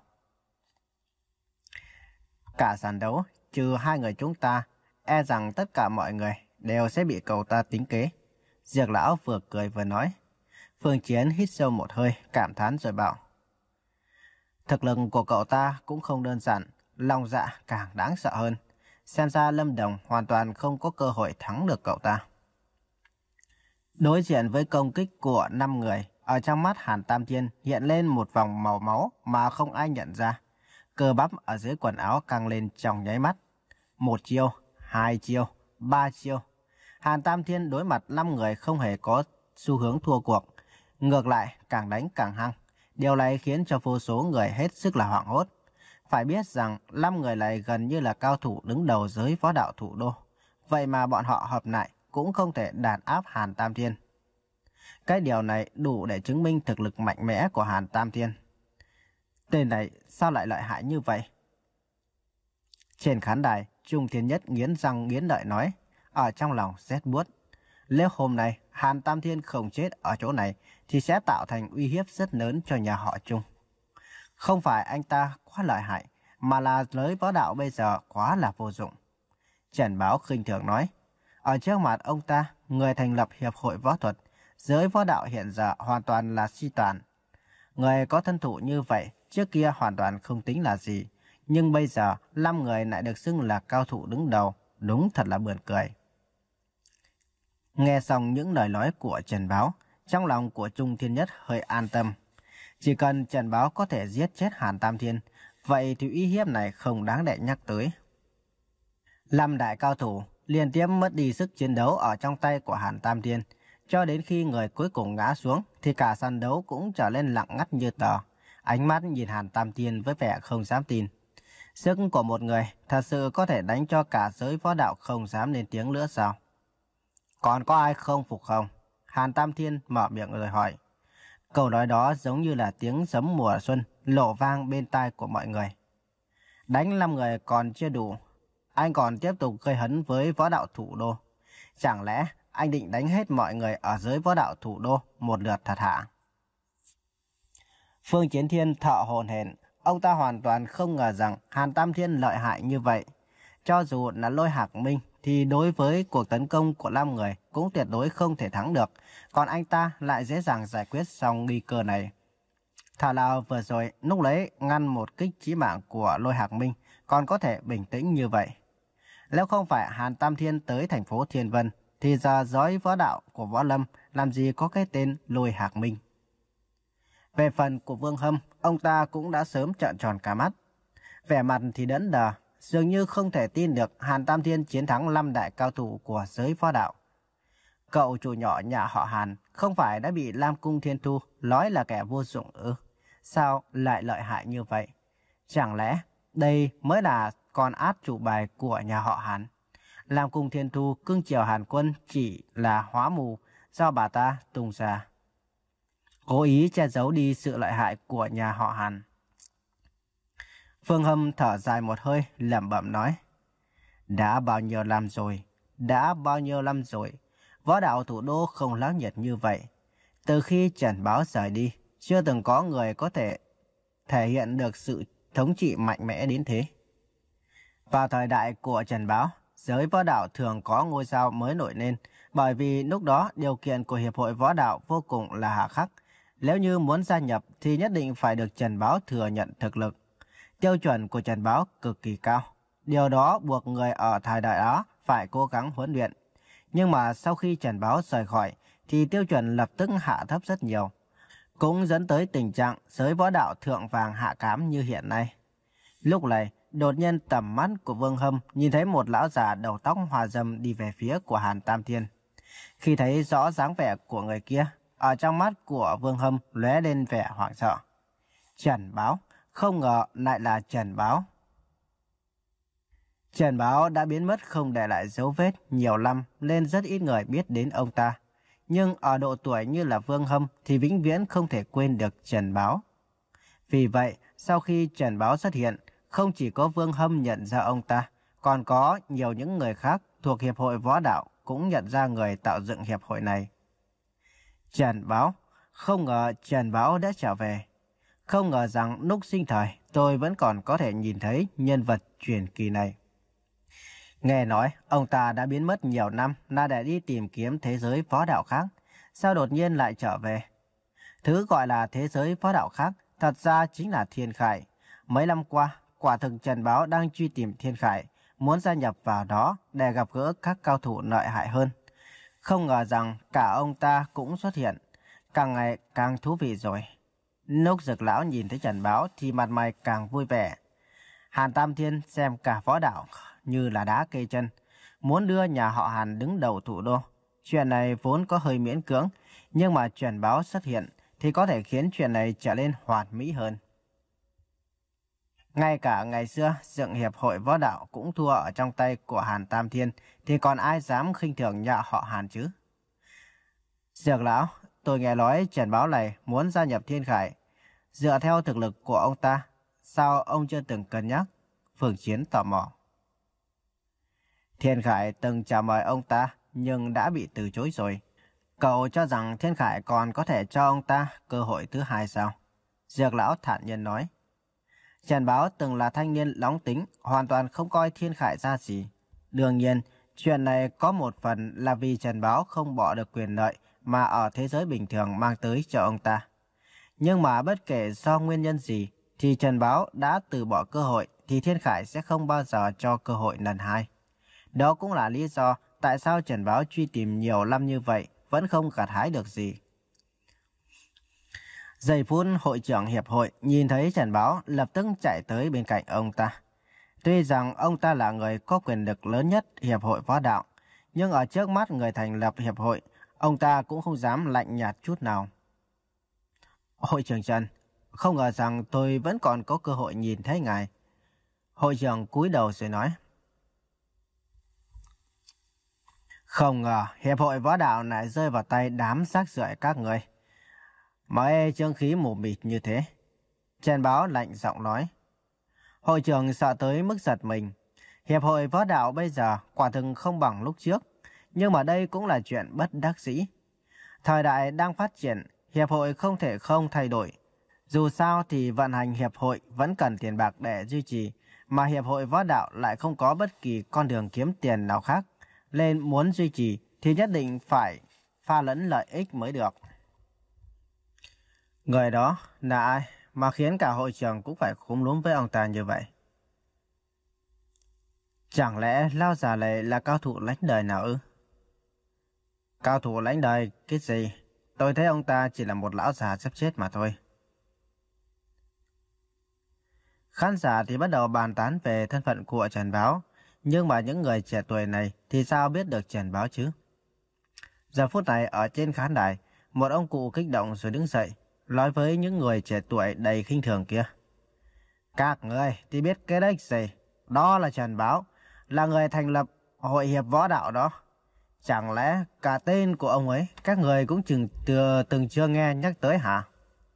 Cả sàn đấu, trừ hai người chúng ta, e rằng tất cả mọi người đều sẽ bị cậu ta tính kế. Dược Lão vừa cười vừa nói. Phương Chiến hít sâu một hơi, cảm thán rồi bảo. Thực lực của cậu ta cũng không đơn giản, lòng dạ càng đáng sợ hơn. Xem ra Lâm Đồng hoàn toàn không có cơ hội thắng được cậu ta. Đối diện với công kích của năm người, ở trong mắt Hàn Tam Thiên hiện lên một vòng màu máu mà không ai nhận ra. Cơ bắp ở dưới quần áo căng lên trong nháy mắt. Một chiêu, hai chiêu, ba chiêu. Hàn Tam Thiên đối mặt năm người không hề có xu hướng thua cuộc. Ngược lại, càng đánh càng hăng. Điều này khiến cho vô số người hết sức là hoảng hốt. Phải biết rằng năm người này gần như là cao thủ đứng đầu giới võ đạo thủ đô. vậy mà bọn họ hợp lại cũng không thể đàn áp Hàn Tam Thiên. Cái điều này đủ để chứng minh thực lực mạnh mẽ của Hàn Tam Thiên. Tên này sao lại lợi hại như vậy? Trên khán đài, Trung Thiên Nhất nghiến răng nghiến lợi nói, ở trong lòng rét buốt. Nếu hôm nay Hàn Tam Thiên không chết ở chỗ này thì sẽ tạo thành uy hiếp rất lớn cho nhà họ Trung. Không phải anh ta quá lợi hại, mà là giới võ đạo bây giờ quá là vô dụng. Trần Báo khinh thường nói, ở trước mặt ông ta, người thành lập hiệp hội võ thuật, giới võ đạo hiện giờ hoàn toàn là suy tàn. Người có thân thủ như vậy trước kia hoàn toàn không tính là gì, nhưng bây giờ năm người lại được xưng là cao thủ đứng đầu, đúng thật là buồn cười. Nghe xong những lời nói của Trần Báo, trong lòng của Trung Thiên Nhất hơi an tâm. Chỉ cần Trần Báo có thể giết chết Hàn Tam Thiên, vậy thì uy hiếp này không đáng để nhắc tới. Năm đại cao thủ liên tiếp mất đi sức chiến đấu ở trong tay của Hàn Tam Thiên, cho đến khi người cuối cùng ngã xuống thì cả sân đấu cũng trở nên lặng ngắt như tờ. Ánh mắt nhìn Hàn Tam Thiên với vẻ không dám tin. Sức của một người thật sự có thể đánh cho cả giới võ đạo không dám lên tiếng nữa sao? Còn có ai không phục không? Hàn Tam Thiên mở miệng rồi hỏi. Câu nói đó giống như là tiếng sấm mùa xuân lộ vang bên tai của mọi người. Đánh năm người còn chưa đủ, anh còn tiếp tục gây hấn với võ đạo thủ đô. Chẳng lẽ anh định đánh hết mọi người ở dưới võ đạo thủ đô một lượt thật hả? Phương Chiến Thiên thở hổn hển, ông ta hoàn toàn không ngờ rằng Hàn Tam Thiên lợi hại như vậy. Cho dù là Lôi Hạc Minh thì đối với cuộc tấn công của năm người cũng tuyệt đối không thể thắng được, còn anh ta lại dễ dàng giải quyết xong nguy cơ này. Thảo nào vừa rồi lúc lấy ngăn một kích chí mạng của Lôi Hạc Minh còn có thể bình tĩnh như vậy. Nếu không phải Hàn Tam Thiên tới thành phố Thiên Vân thì giờ giới võ đạo của Võ Lâm làm gì có cái tên Lôi Hạc Minh. Về phần của Vương Hâm, ông ta cũng đã sớm trợn tròn cả mắt. Vẻ mặt thì đẫn đờ, dường như không thể tin được Hàn Tam Thiên chiến thắng năm đại cao thủ của giới võ đạo. Cậu chủ nhỏ nhà họ Hàn không phải đã bị Lam Cung Thiên Thu nói là kẻ vô dụng ư? Sao lại lợi hại như vậy? Chẳng lẽ đây mới là con át chủ bài của nhà họ Hàn? Lam Cung Thiên Thu cưng chiều Hàn Quân chỉ là hóa mù do bà ta tung ra, cố ý che giấu đi sự lợi hại của nhà họ Hàn. Phương Hâm thở dài một hơi, lẩm bẩm nói. Đã bao nhiêu năm rồi, đã bao nhiêu năm rồi, võ đạo thủ đô không náo nhiệt như vậy. Từ khi Trần Báo rời đi, chưa từng có người có thể thể hiện được sự thống trị mạnh mẽ đến thế. Vào thời đại của Trần Báo, giới võ đạo thường có ngôi sao mới nổi lên, bởi vì lúc đó điều kiện của Hiệp hội Võ đạo vô cùng là hà khắc. Nếu như muốn gia nhập thì nhất định phải được Trần Báo thừa nhận thực lực. Tiêu chuẩn của Trần Báo cực kỳ cao. Điều đó buộc người ở thời đại đó phải cố gắng huấn luyện. Nhưng mà sau khi Trần Báo rời khỏi thì tiêu chuẩn lập tức hạ thấp rất nhiều. Cũng dẫn tới tình trạng giới võ đạo thượng vàng hạ cám như hiện nay. Lúc này, đột nhiên tầm mắt của Vương Hâm nhìn thấy một lão già đầu tóc hoa râm đi về phía của Hàn Tam Thiên. Khi thấy rõ dáng vẻ của người kia, ở trong mắt của Vương Hâm lóe lên vẻ hoảng sợ. Trần Báo, không ngờ lại là Trần Báo. Trần Báo đã biến mất không để lại dấu vết nhiều năm nên rất ít người biết đến ông ta. Nhưng ở độ tuổi như là Vương Hâm thì vĩnh viễn không thể quên được Trần Báo. Vì vậy, sau khi Trần Báo xuất hiện, không chỉ có Vương Hâm nhận ra ông ta, còn có nhiều những người khác thuộc Hiệp hội Võ đạo cũng nhận ra người tạo dựng hiệp hội này. Trần Báo, không ngờ Trần Báo đã trở về. Không ngờ rằng lúc sinh thời tôi vẫn còn có thể nhìn thấy nhân vật truyền kỳ này. Nghe nói ông ta đã biến mất nhiều năm là để đi tìm kiếm thế giới võ đạo khác. Sao đột nhiên lại trở về? Thứ gọi là thế giới võ đạo khác thật ra chính là Thiên Khải. Mấy năm qua, quả thực Trần Báo đang truy tìm Thiên Khải, muốn gia nhập vào đó để gặp gỡ các cao thủ lợi hại hơn. Không ngờ rằng cả ông ta cũng xuất hiện, càng ngày càng thú vị rồi. Lúc Dực lão nhìn thấy Trần Báo thì mặt mày càng vui vẻ. Hàn Tam Thiên xem cả võ đạo như là đá cây chân, muốn đưa nhà họ Hàn đứng đầu thủ đô. Chuyện này vốn có hơi miễn cưỡng, nhưng mà Trần Báo xuất hiện thì có thể khiến chuyện này trở nên hoàn mỹ hơn. Ngay cả ngày xưa, dựng hiệp hội võ đạo cũng thua ở trong tay của Hàn Tam Thiên, thì còn ai dám khinh thường nhà họ Hàn chứ? Dược lão, tôi nghe nói Trần Báo này muốn gia nhập Thiên Khải. Dựa theo thực lực của ông ta, sao ông chưa từng cân nhắc? Phương Chiến tò mò. Thiên Khải từng chào mời ông ta, nhưng đã bị từ chối rồi. Cậu cho rằng Thiên Khải còn có thể cho ông ta cơ hội thứ hai sao? Dược lão thản nhiên nói. Trần Báo từng là thanh niên nóng tính, hoàn toàn không coi Thiên Khải ra gì. Đương nhiên, chuyện này có một phần là vì Trần Báo không bỏ được quyền lợi mà ở thế giới bình thường mang tới cho ông ta. Nhưng mà bất kể do nguyên nhân gì, thì Trần Báo đã từ bỏ cơ hội, thì Thiên Khải sẽ không bao giờ cho cơ hội lần hai. Đó cũng là lý do tại sao Trần Báo truy tìm nhiều năm như vậy vẫn không gặt hái được gì. Giây phút hội trưởng hiệp hội nhìn thấy Trần Báo lập tức chạy tới bên cạnh ông ta. Tuy rằng ông ta là người có quyền lực lớn nhất hiệp hội võ đạo, nhưng ở trước mắt người thành lập hiệp hội, ông ta cũng không dám lạnh nhạt chút nào. Hội trưởng Trần, không ngờ rằng tôi vẫn còn có cơ hội nhìn thấy ngài. Hội trưởng cúi đầu rồi nói. Không ngờ hiệp hội võ đạo lại rơi vào tay đám rác rưởi các người. Mấy trương khí mù mịt như thế. Trần Báo lạnh giọng nói. Hội trưởng sợ tới mức giật mình. Hiệp hội võ đạo bây giờ quả thực không bằng lúc trước. Nhưng mà đây cũng là chuyện bất đắc dĩ. Thời đại đang phát triển, hiệp hội không thể không thay đổi. Dù sao thì vận hành hiệp hội vẫn cần tiền bạc để duy trì. Mà hiệp hội võ đạo lại không có bất kỳ con đường kiếm tiền nào khác. Nên muốn duy trì thì nhất định phải pha lẫn lợi ích mới được. Người đó là ai mà khiến cả hội trưởng cũng phải khúm núm với ông ta như vậy? Chẳng lẽ Lao già này là cao thủ lãnh đời nào ư? Cao thủ lãnh đời cái gì? Tôi thấy ông ta chỉ là một lão già sắp chết mà thôi. Khán giả thì bắt đầu bàn tán về thân phận của Trần Báo. Nhưng mà những người trẻ tuổi này thì sao biết được Trần Báo chứ? Giờ phút này ở trên khán đài, một ông cụ kích động rồi đứng dậy, nói với những người trẻ tuổi đầy khinh thường kia. Các người thì biết cái đấy gì? Đó là Trần Báo, là người thành lập hội hiệp võ đạo đó. Chẳng lẽ cả tên của ông ấy các người cũng chừng từ, từng chưa nghe nhắc tới hả?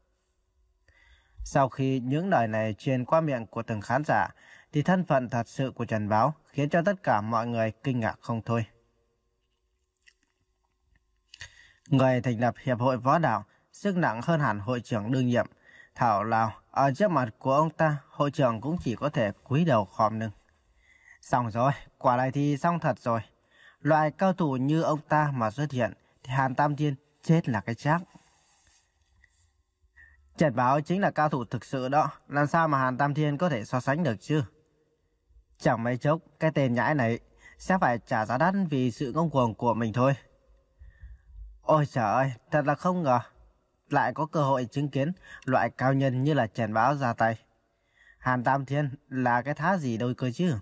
Sau khi những lời này truyền qua miệng của từng khán giả, thì thân phận thật sự của Trần Báo khiến cho tất cả mọi người kinh ngạc không thôi. Người thành lập hiệp hội võ đạo, sức nặng hơn hẳn hội trưởng đương nhiệm. Thảo nào ở trước mặt của ông ta, hội trưởng cũng chỉ có thể cúi đầu khom lưng. Xong rồi, quả này thì xong thật rồi. Loại cao thủ như ông ta mà xuất hiện thì Hàn Tam Thiên chết là cái chắc. Trần Báo chính là cao thủ thực sự đó, làm sao mà Hàn Tam Thiên có thể so sánh được chứ? Chẳng mấy chốc, cái tên nhãi này sẽ phải trả giá đắt vì sự ngông cuồng của mình thôi. Ôi trời ơi, thật là không ngờ lại có cơ hội chứng kiến loại cao nhân như là Trần Báo ra tay. Hàn Tam Thiên là cái thá gì đâu cơ chứ?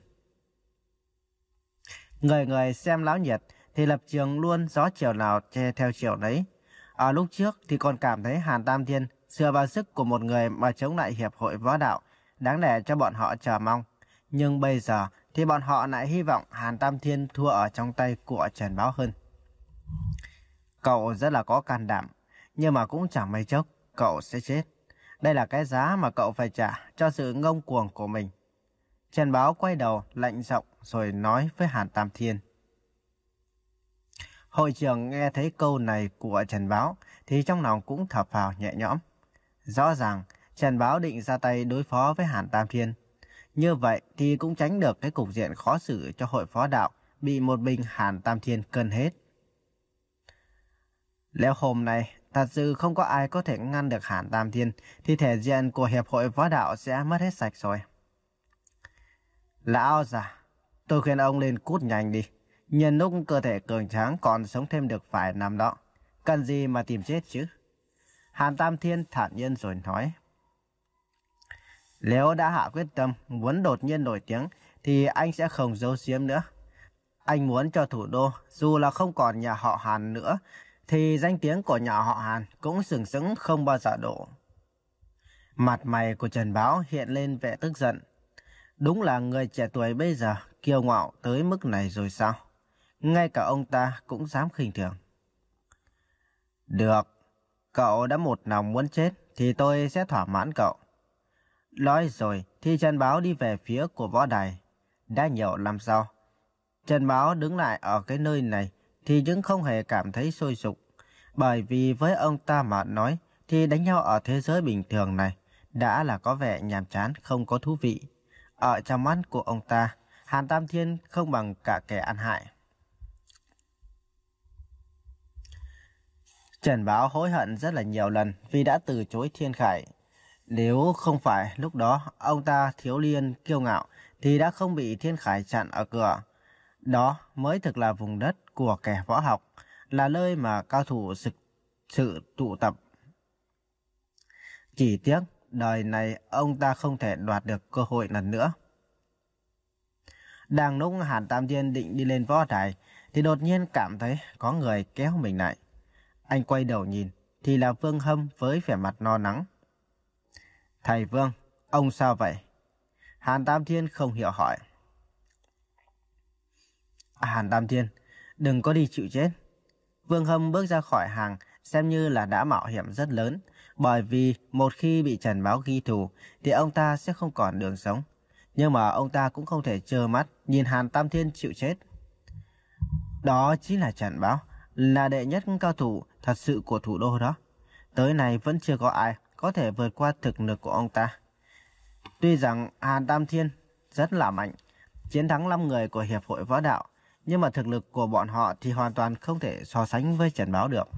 Người người xem náo nhiệt thì lập trường luôn gió chiều nào che theo chiều đấy. Ở lúc trước thì còn cảm thấy Hàn Tam Thiên dựa vào sức của một người mà chống lại hiệp hội võ đạo, đáng để cho bọn họ chờ mong. Nhưng bây giờ thì bọn họ lại hy vọng Hàn Tam Thiên thua ở trong tay của Trần Báo hơn. Cậu rất là có can đảm, nhưng mà cũng chẳng mấy chốc cậu sẽ chết. Đây là cái giá mà cậu phải trả cho sự ngông cuồng của mình. Trần Báo quay đầu lạnh giọng rồi nói với Hàn Tam Thiên. Hội trưởng nghe thấy câu này của Trần Báo thì trong lòng cũng thở phào nhẹ nhõm. Rõ ràng Trần Báo định ra tay đối phó với Hàn Tam Thiên. Như vậy thì cũng tránh được cái cục diện khó xử cho hội võ đạo bị một mình Hàn Tam Thiên cân hết. Nếu hôm nay thật sự không có ai có thể ngăn được Hàn Tam Thiên thì thể diện của hiệp hội võ đạo sẽ mất hết sạch rồi. Lão già, tôi khuyên ông lên cút nhanh đi. Nhân lúc cơ thể cường tráng còn sống thêm được vài năm đó, cần gì mà tìm chết chứ? Hàn Tam Thiên thản nhiên rồi nói. Nếu đã hạ quyết tâm muốn đột nhiên nổi tiếng thì anh sẽ không giấu giếm nữa. Anh muốn cho thủ đô dù là không còn nhà họ Hàn nữa thì danh tiếng của nhà họ Hàn cũng sừng sững không bao giờ đổ. Mặt mày của Trần Báo hiện lên vẻ tức giận. Đúng là người trẻ tuổi bây giờ kiêu ngạo tới mức này rồi sao? Ngay cả ông ta cũng dám khinh thường. Được, cậu đã một lòng muốn chết thì tôi sẽ thỏa mãn cậu. Nói rồi thì Trần Báo đi về phía của võ đài. Đã nhiều năm sau, Trần Báo đứng lại ở cái nơi này thì vẫn không hề cảm thấy sôi sục. Bởi vì với ông ta mà nói thì đánh nhau ở thế giới bình thường này đã là có vẻ nhàm chán không có thú vị. Ở trong mắt của ông ta, Hàn Tam Thiên không bằng cả kẻ ăn hại. Trần Báo hối hận rất là nhiều lần vì đã từ chối Thiên Khải. Nếu không phải lúc đó ông ta thiếu liên kiêu ngạo thì đã không bị Thiên Khải chặn ở cửa. Đó mới thực là vùng đất của kẻ võ học, là nơi mà cao thủ sự, sự tụ tập. Chỉ tiếc đời này ông ta không thể đoạt được cơ hội lần nữa. Đang lúc Hàn Tam Thiên định đi lên võ đài thì đột nhiên cảm thấy có người kéo mình lại. Anh quay đầu nhìn thì là Vương Hâm với vẻ mặt lo lắng. Thầy Vương, ông sao vậy? Hàn Tam Thiên không hiểu hỏi. À, Hàn Tam Thiên, đừng có đi chịu chết. Vương Hâm bước ra khỏi hàng xem như là đã mạo hiểm rất lớn. Bởi vì một khi bị Trần Báo ghi thù thì ông ta sẽ không còn đường sống. Nhưng mà ông ta cũng không thể trơ mắt nhìn Hàn Tam Thiên chịu chết. Đó chính là Trần Báo, là đệ nhất cao thủ thật sự của thủ đô đó. Tới nay vẫn chưa có ai có thể vượt qua thực lực của ông ta. Tuy rằng Hàn Tam Thiên rất là mạnh, chiến thắng năm người của Hiệp hội Võ Đạo, nhưng mà thực lực của bọn họ thì hoàn toàn không thể so sánh với Trần Báo được.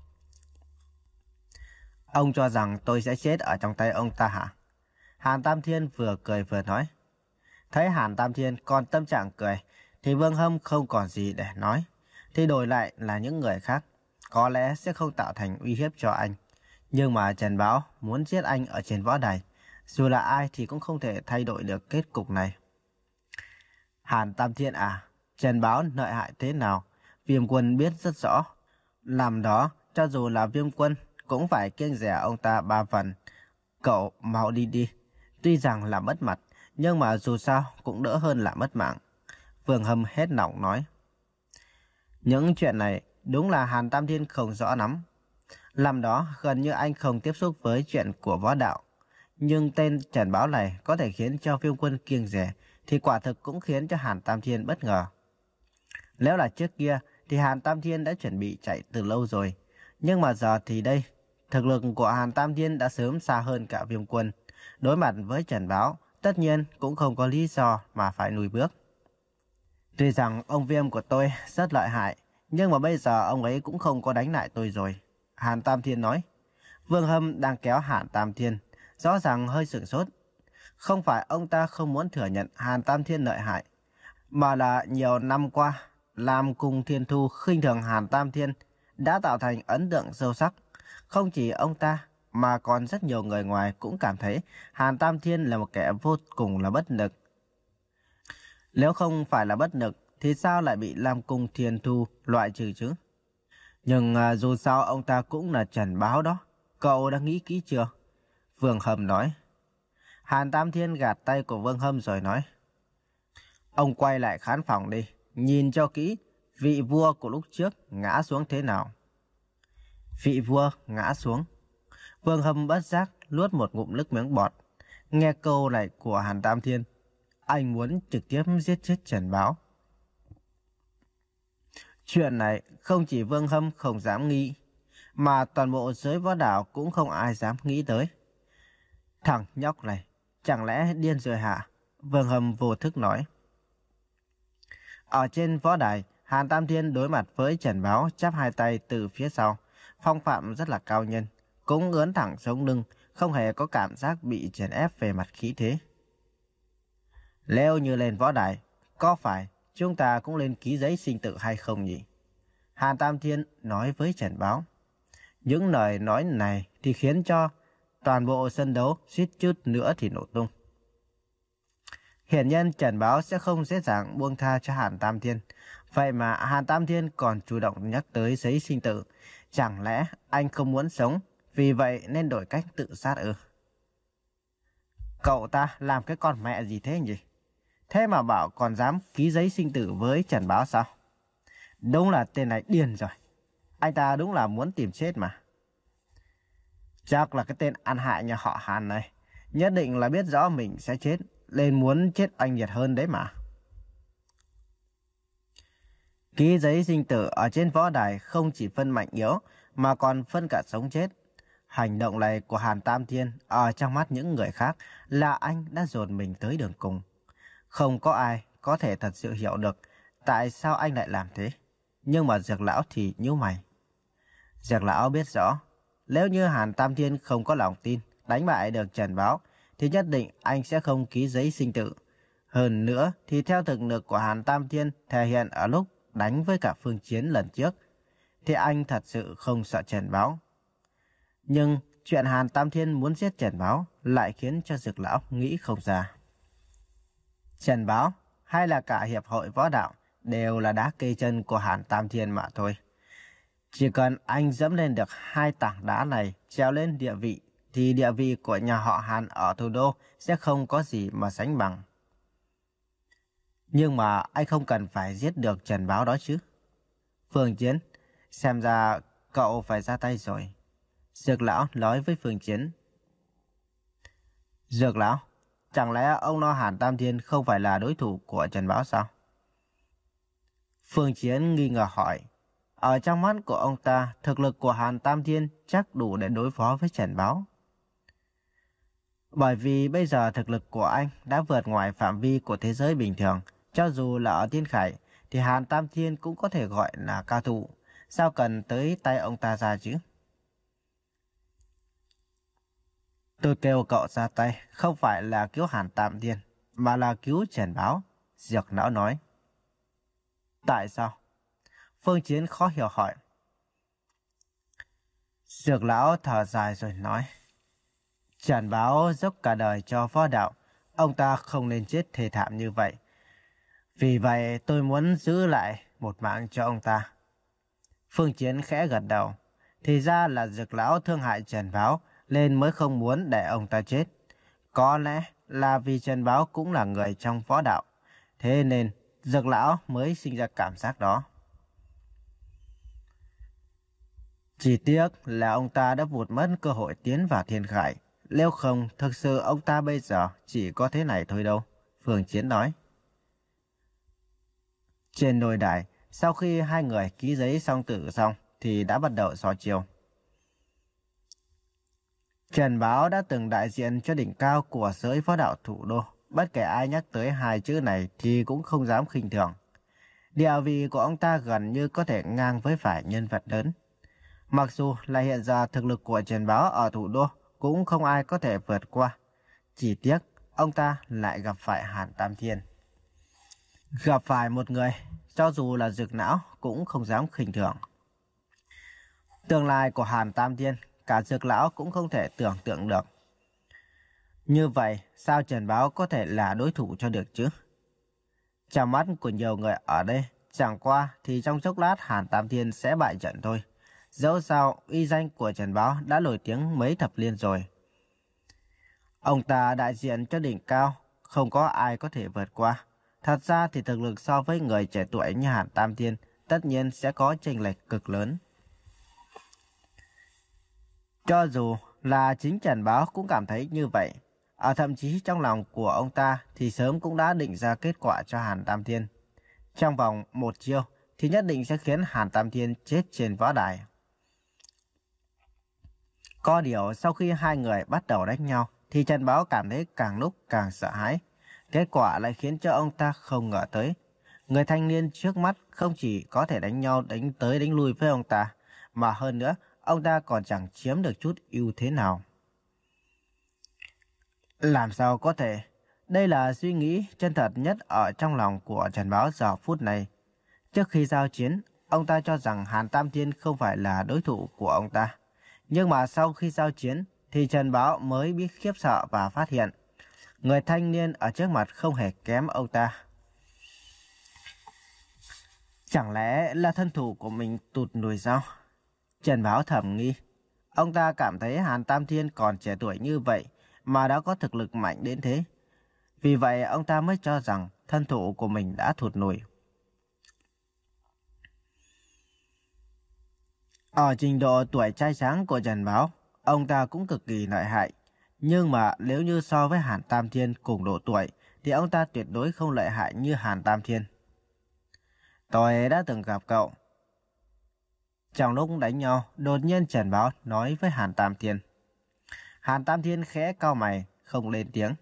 Ông cho rằng tôi sẽ chết ở trong tay ông ta hả? Hàn Tam Thiên vừa cười vừa nói. Thấy Hàn Tam Thiên còn tâm trạng cười thì Vương Hâm không còn gì để nói. Thì đổi lại là những người khác có lẽ sẽ không tạo thành uy hiếp cho anh. Nhưng mà Trần Báo muốn giết anh ở trên võ đài, dù là ai thì cũng không thể thay đổi được kết cục này. Hàn Tam Thiên à, Trần Báo lợi hại thế nào, Viêm Quân biết rất rõ. Làm đó, cho dù là Viêm Quân cũng phải kiêng dè ông ta ba phần. Cậu mau đi đi. Tuy rằng là mất mặt, nhưng mà dù sao cũng đỡ hơn là mất mạng. Vương Hâm hết lòng nói. Những chuyện này đúng là Hàn Tam Thiên không rõ lắm. Làm đó gần như anh không tiếp xúc với chuyện của võ đạo. Nhưng tên Trần Báo này có thể khiến cho Viêm Quân kiêng dè thì quả thực cũng khiến cho Hàn Tam Thiên bất ngờ. Nếu là trước kia thì Hàn Tam Thiên đã chuẩn bị chạy từ lâu rồi. Nhưng mà giờ thì đây, thực lực của Hàn Tam Thiên đã sớm xa hơn cả Viêm Quân. Đối mặt với Trần Báo, tất nhiên cũng không có lý do mà phải lùi bước. Tuy rằng ông Viêm của tôi rất lợi hại, nhưng mà bây giờ ông ấy cũng không có đánh lại tôi rồi. Hàn Tam Thiên nói. Vương Hâm đang kéo Hàn Tam Thiên, rõ ràng hơi sửng sốt. Không phải ông ta không muốn thừa nhận Hàn Tam Thiên lợi hại, mà là nhiều năm qua, làm cùng Thiên Thu khinh thường Hàn Tam Thiên đã tạo thành ấn tượng sâu sắc. Không chỉ ông ta, mà còn rất nhiều người ngoài cũng cảm thấy Hàn Tam Thiên là một kẻ vô cùng là bất lực. Nếu không phải là bất lực, thì sao lại bị Lam Cung Thiên Thu loại trừ chứ? Nhưng à, dù sao ông ta cũng là Trần Báo đó. Cậu đã nghĩ kỹ chưa? Vương Hâm nói. Hàn Tam Thiên gạt tay của Vương Hâm rồi nói. Ông quay lại khán phòng đi, nhìn cho kỹ vị vua của lúc trước ngã xuống thế nào. Vị vua ngã xuống. Vương Hâm bất giác nuốt một ngụm nước miếng bọt. Nghe câu này của Hàn Tam Thiên, anh muốn trực tiếp giết chết Trần Báo. Chuyện này không chỉ Vương Hâm không dám nghĩ, mà toàn bộ giới võ đạo cũng không ai dám nghĩ tới. Thằng nhóc này, chẳng lẽ điên rồi hả? Vương Hâm vô thức nói. Ở trên võ đài, Hàn Tam Thiên đối mặt với Trần Báo chắp hai tay từ phía sau, phong phạm rất là cao nhân, cũng ướn thẳng sống lưng, không hề có cảm giác bị chèn ép về mặt khí thế. Leo như lên võ đài, có phải chúng ta cũng lên ký giấy sinh tử hay không nhỉ? Hàn Tam Thiên nói với Trần Báo. Những lời nói này thì khiến cho toàn bộ sân đấu suýt chút nữa thì nổ tung. Hiển nhiên Trần Báo sẽ không dễ dàng buông tha cho Hàn Tam Thiên. Vậy mà Hàn Tam Thiên còn chủ động nhắc tới giấy sinh tử. Chẳng lẽ anh không muốn sống, vì vậy nên đổi cách tự sát ư? Cậu ta làm cái con mẹ gì thế nhỉ? Thế mà bảo còn dám ký giấy sinh tử với Trần Báo sao? Đúng là tên này điên rồi. Anh ta đúng là muốn tìm chết mà. Chắc là cái tên ăn hại nhà họ Hàn này nhất định là biết rõ mình sẽ chết, nên muốn chết oanh liệt hơn đấy mà. Ký giấy sinh tử ở trên võ đài không chỉ phân mạnh yếu mà còn phân cả sống chết. Hành động này của Hàn Tam Thiên ở trong mắt những người khác là anh đã dồn mình tới đường cùng. Không có ai có thể thật sự hiểu được tại sao anh lại làm thế. Nhưng mà Dược Lão thì nhíu mày. Dược Lão biết rõ, nếu như Hàn Tam Thiên không có lòng tin đánh bại được Trần Báo, thì nhất định anh sẽ không ký giấy sinh tử. Hơn nữa thì theo thực lực của Hàn Tam Thiên thể hiện ở lúc đánh với cả Phương Chiến lần trước, thì anh thật sự không sợ Trần Báo. Nhưng chuyện Hàn Tam Thiên muốn giết Trần Báo lại khiến cho Dược Lão nghĩ không ra. Trần Báo hay là cả hiệp hội võ đạo đều là đá cây chân của Hàn Tam Thiên mà thôi. Chỉ cần anh dẫm lên được hai tảng đá này, treo lên địa vị, thì địa vị của nhà họ Hàn ở thủ đô sẽ không có gì mà sánh bằng. Nhưng mà anh không cần phải giết được Trần Báo đó chứ. Phương Chiến, xem ra cậu phải ra tay rồi. Dược Lão nói với Phương Chiến. Dược Lão, chẳng lẽ ông nói Hàn Tam Thiên không phải là đối thủ của Trần Báo sao? Phương Chiến nghi ngờ hỏi. Ở trong mắt của ông ta, thực lực của Hàn Tam Thiên chắc đủ để đối phó với Trần Báo. Bởi vì bây giờ thực lực của anh đã vượt ngoài phạm vi của thế giới bình thường. Cho dù là ở Thiên Khải, thì Hàn Tam Thiên cũng có thể gọi là cao thủ. Sao cần tới tay ông ta ra chứ? Tôi kêu cậu ra tay không phải là cứu Hàn Tam Thiên, mà là cứu Trần Báo. Dược Lão nói. Tại sao? Phương Chiến khó hiểu hỏi. Dược Lão thở dài rồi nói. Trần Báo dốc cả đời cho võ đạo, ông ta không nên chết thê thảm như vậy. Vì vậy tôi muốn giữ lại một mạng cho ông ta. Phương Chiến khẽ gật đầu. Thì ra là Dược Lão thương hại Trần Báo nên mới không muốn để ông ta chết. Có lẽ là vì Trần Báo cũng là người trong võ đạo, thế nên Dược Lão mới sinh ra cảm giác đó. Chỉ tiếc là ông ta đã vụt mất cơ hội tiến vào Thiên Khải. Nếu không, thực sự ông ta bây giờ chỉ có thế này thôi đâu. Phương Chiến nói. Trên đồi đài, sau khi hai người ký giấy song tử xong, thì đã bắt đầu so chiêu. Trần Báo đã từng đại diện cho đỉnh cao của giới võ đạo thủ đô. Bất kể ai nhắc tới hai chữ này thì cũng không dám khinh thường. Địa vị của ông ta gần như có thể ngang với vài nhân vật lớn. Mặc dù là hiện giờ thực lực của Trần Báo ở thủ đô cũng không ai có thể vượt qua. Chỉ tiếc ông ta lại gặp phải Hàn Tam Thiên. Gặp phải một người, cho dù là Dược Lão cũng không dám khinh thường. Tương lai của Hàn Tam Thiên, cả Dược Lão cũng không thể tưởng tượng được. Như vậy, sao Trần Báo có thể là đối thủ cho được chứ? Trong mắt của nhiều người ở đây, chẳng qua thì trong chốc lát Hàn Tam Thiên sẽ bại trận thôi. Dẫu sao, uy danh của Trần Báo đã nổi tiếng mấy thập niên rồi. Ông ta đại diện cho đỉnh cao, không có ai có thể vượt qua. Thật ra thì thực lực so với người trẻ tuổi như Hàn Tam Thiên tất nhiên sẽ có chênh lệch cực lớn. Cho dù là chính Trần Báo cũng cảm thấy như vậy. Ở thậm chí trong lòng của ông ta thì sớm cũng đã định ra kết quả cho Hàn Tam Thiên. Trong vòng một chiêu thì nhất định sẽ khiến Hàn Tam Thiên chết trên võ đài. Có điều sau khi hai người bắt đầu đánh nhau thì Trần Báo cảm thấy càng lúc càng sợ hãi. Kết quả lại khiến cho ông ta không ngờ tới. Người thanh niên trước mắt không chỉ có thể đánh nhau đánh tới đánh lui với ông ta, mà hơn nữa ông ta còn chẳng chiếm được chút ưu thế nào. Làm sao có thể? Đây là suy nghĩ chân thật nhất ở trong lòng của Trần Báo giờ phút này. Trước khi giao chiến, ông ta cho rằng Hàn Tam Thiên không phải là đối thủ của ông ta. Nhưng mà sau khi giao chiến thì Trần Báo mới biết khiếp sợ và phát hiện người thanh niên ở trước mặt không hề kém ông ta. Chẳng lẽ là thân thủ của mình tụt lùi sao? Trần Báo thầm nghi. Ông ta cảm thấy Hàn Tam Thiên còn trẻ tuổi như vậy mà đã có thực lực mạnh đến thế. Vì vậy ông ta mới cho rằng thân thủ của mình đã thụt lùi. Ở trình độ tuổi trai tráng của Trần Báo, ông ta cũng cực kỳ lợi hại. Nhưng mà nếu như so với Hàn Tam Thiên cùng độ tuổi, thì ông ta tuyệt đối không lợi hại như Hàn Tam Thiên. Tôi đã từng gặp cậu. Trong lúc đánh nhau, đột nhiên Trần Báo nói với Hàn Tam Thiên. Hàn Tam Thiên khẽ cau mày, không lên tiếng.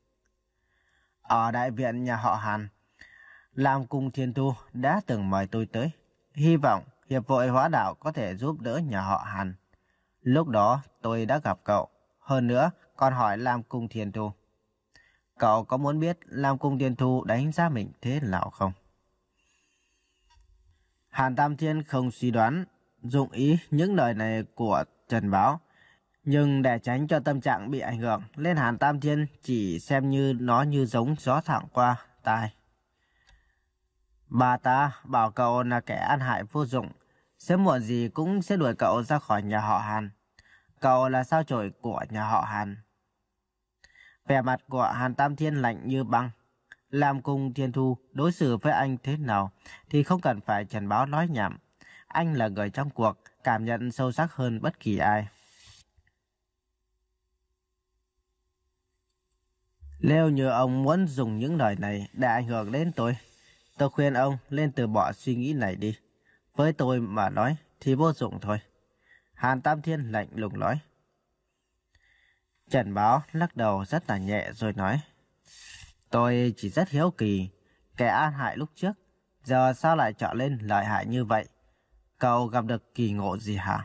Ở đại viện nhà họ Hàn, Lam Cung Thiên Thu đã từng mời tôi tới. Hy vọng Hiệp hội Hóa Đạo có thể giúp đỡ nhà họ Hàn. Lúc đó tôi đã gặp cậu. Hơn nữa còn hỏi Lam Cung Thiên Thu. Cậu có muốn biết Lam Cung Thiên Thu đánh giá mình thế nào không? Hàn Tam Thiên không suy đoán dụng ý những lời này của Trần Báo. Nhưng để tránh cho tâm trạng bị ảnh hưởng, nên Hàn Tam Thiên chỉ xem như nó như giống gió thoảng qua tai. Bà ta bảo cậu là kẻ ăn hại vô dụng, sớm muộn gì cũng sẽ đuổi cậu ra khỏi nhà họ Hàn. Cậu là sao chổi của nhà họ Hàn. Vẻ mặt của Hàn Tam Thiên lạnh như băng. Lam Cung Thiên Thu đối xử với anh thế nào thì không cần phải Trần Báo nói nhảm. Anh là người trong cuộc, cảm nhận sâu sắc hơn bất kỳ ai. Nếu như ông muốn dùng những lời này để ảnh hưởng đến tôi, tôi khuyên ông nên từ bỏ suy nghĩ này đi. Với tôi mà nói thì vô dụng thôi. Hàn Tam Thiên lạnh lùng nói. Trần Báo lắc đầu rất là nhẹ rồi nói. Tôi chỉ rất hiếu kỳ, kẻ an hại lúc trước, giờ sao lại trở lên lợi hại như vậy? Cậu gặp được kỳ ngộ gì hả?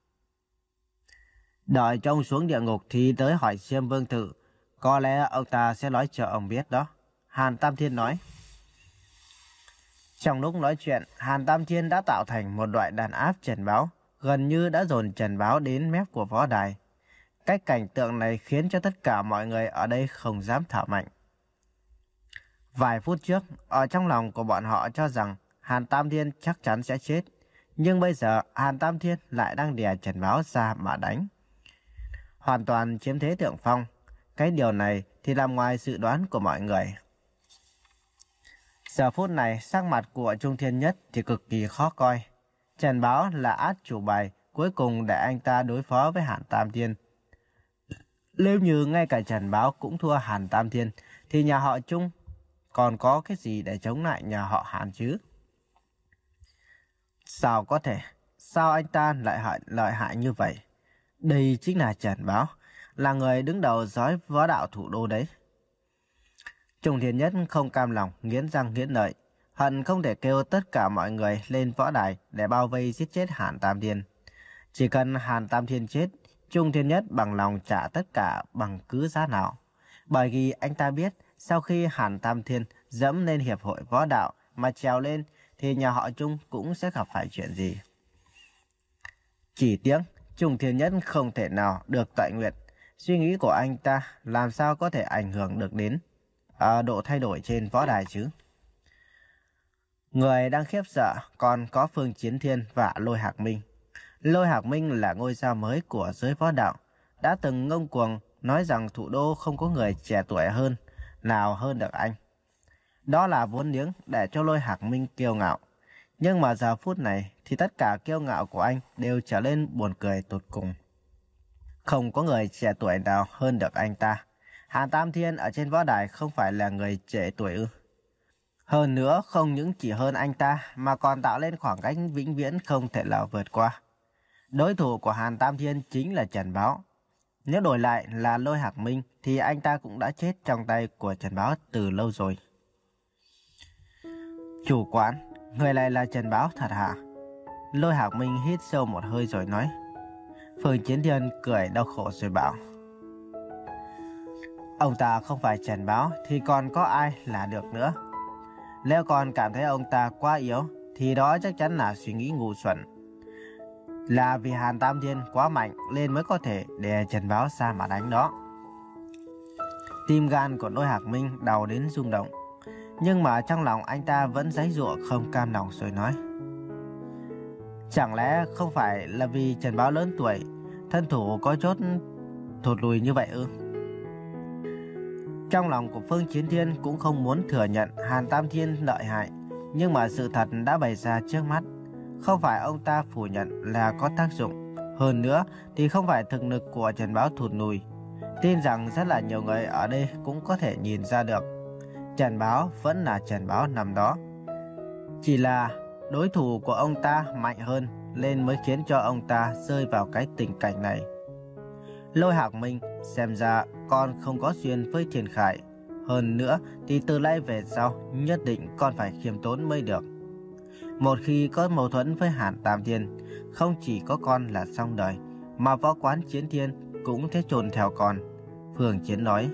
Đợi cho ông xuống địa ngục thì tới hỏi Diêm Vương Tự. Có lẽ ông ta sẽ nói cho ông biết đó. Hàn Tam Thiên nói. Trong lúc nói chuyện, Hàn Tam Thiên đã tạo thành một loại đàn áp Trần Báo, gần như đã dồn Trần Báo đến mép của võ đài. Cách cảnh tượng này khiến cho tất cả mọi người ở đây không dám thở mạnh. Vài phút trước, ở trong lòng của bọn họ cho rằng Hàn Tam Thiên chắc chắn sẽ chết. Nhưng bây giờ Hàn Tam Thiên lại đang đè Trần Báo ra mà đánh. Hoàn toàn chiếm thế thượng phong. Cái điều này thì nằm ngoài dự đoán của mọi người. Giờ phút này sắc mặt của Trung Thiên Nhất thì cực kỳ khó coi. Trần Báo là át chủ bài cuối cùng để anh ta đối phó với Hàn Tam Thiên. Nếu như ngay cả Trần Báo cũng thua Hàn Tam Thiên thì nhà họ Trung còn có cái gì để chống lại nhà họ Hàn chứ? Sao có thể? Sao anh ta lại hại, lợi hại như vậy? Đây chính là Trần Báo, là người đứng đầu giới võ đạo thủ đô đấy. Trung Thiên Nhất không cam lòng, nghiến răng nghiến lợi, hận không thể kêu tất cả mọi người lên võ đài để bao vây giết chết Hàn Tam Thiên. Chỉ cần Hàn Tam Thiên chết, Trung Thiên Nhất bằng lòng trả tất cả bằng cứ giá nào. Bởi vì anh ta biết sau khi Hàn Tam Thiên dẫm lên hiệp hội võ đạo mà trèo lên thì nhà họ Trung cũng sẽ gặp phải chuyện gì. Chỉ tiếc Trung Thiên Nhất không thể nào được tọa nguyện. Suy nghĩ của anh ta làm sao có thể ảnh hưởng được đến à, độ thay đổi trên võ đài chứ. Người đang khiếp sợ còn có Phương Chiến Thiên và Lôi Hạc Minh. Lôi Hạc Minh là ngôi sao mới của giới võ đạo, đã từng ngông cuồng nói rằng thủ đô không có người trẻ tuổi hơn, nào hơn được anh. Đó là vốn liếng để cho Lôi Hạc Minh kiêu ngạo. Nhưng mà giờ phút này thì tất cả kiêu ngạo của anh đều trở nên buồn cười tột cùng. Không có người trẻ tuổi nào hơn được anh ta. Hàn Tam Thiên ở trên võ đài không phải là người trẻ tuổi ư? Hơn nữa không những chỉ hơn anh ta mà còn tạo lên khoảng cách vĩnh viễn không thể nào vượt qua. Đối thủ của Hàn Tam Thiên chính là Trần Báo. Nếu đổi lại là Lôi Hạc Minh thì anh ta cũng đã chết trong tay của Trần Báo từ lâu rồi. Chủ quán, người này là Trần Báo thật hả? Lôi Hạc Minh hít sâu một hơi rồi nói. Phương Chiến Thiên cười đau khổ rồi bảo. Ông ta không phải Trần Báo thì còn có ai là được nữa. Nếu còn cảm thấy ông ta quá yếu thì đó chắc chắn là suy nghĩ ngu xuẩn. Là vì Hàn Tam Thiên quá mạnh nên mới có thể để Trần Báo ra mà đánh đó. Tim gan của Lôi Hạc Minh đau đến rung động. Nhưng mà trong lòng anh ta vẫn giãy giụa không cam lòng rồi nói. Chẳng lẽ không phải là vì Trần Báo lớn tuổi, thân thủ có chốt thụt lùi như vậy ư? Trong lòng của Phương Chiến Thiên cũng không muốn thừa nhận Hàn Tam Thiên lợi hại, nhưng mà sự thật đã bày ra trước mắt. Không phải ông ta phủ nhận là có tác dụng, hơn nữa thì không phải thực lực của Trần Báo thụt lùi. Tin rằng rất là nhiều người ở đây cũng có thể nhìn ra được, Trần Báo vẫn là Trần Báo năm đó. Chỉ là đối thủ của ông ta mạnh hơn nên mới khiến cho ông ta rơi vào cái tình cảnh này. Lôi Hạc Minh xem ra con không có duyên với Thiên Khải. Hơn nữa thì từ nay về sau nhất định con phải khiêm tốn mới được. Một khi có mâu thuẫn với Hàn Tam Thiên, không chỉ có con là xong đời, mà võ quán Chiến Thiên cũng thế chôn theo con. Phương Chiến nói.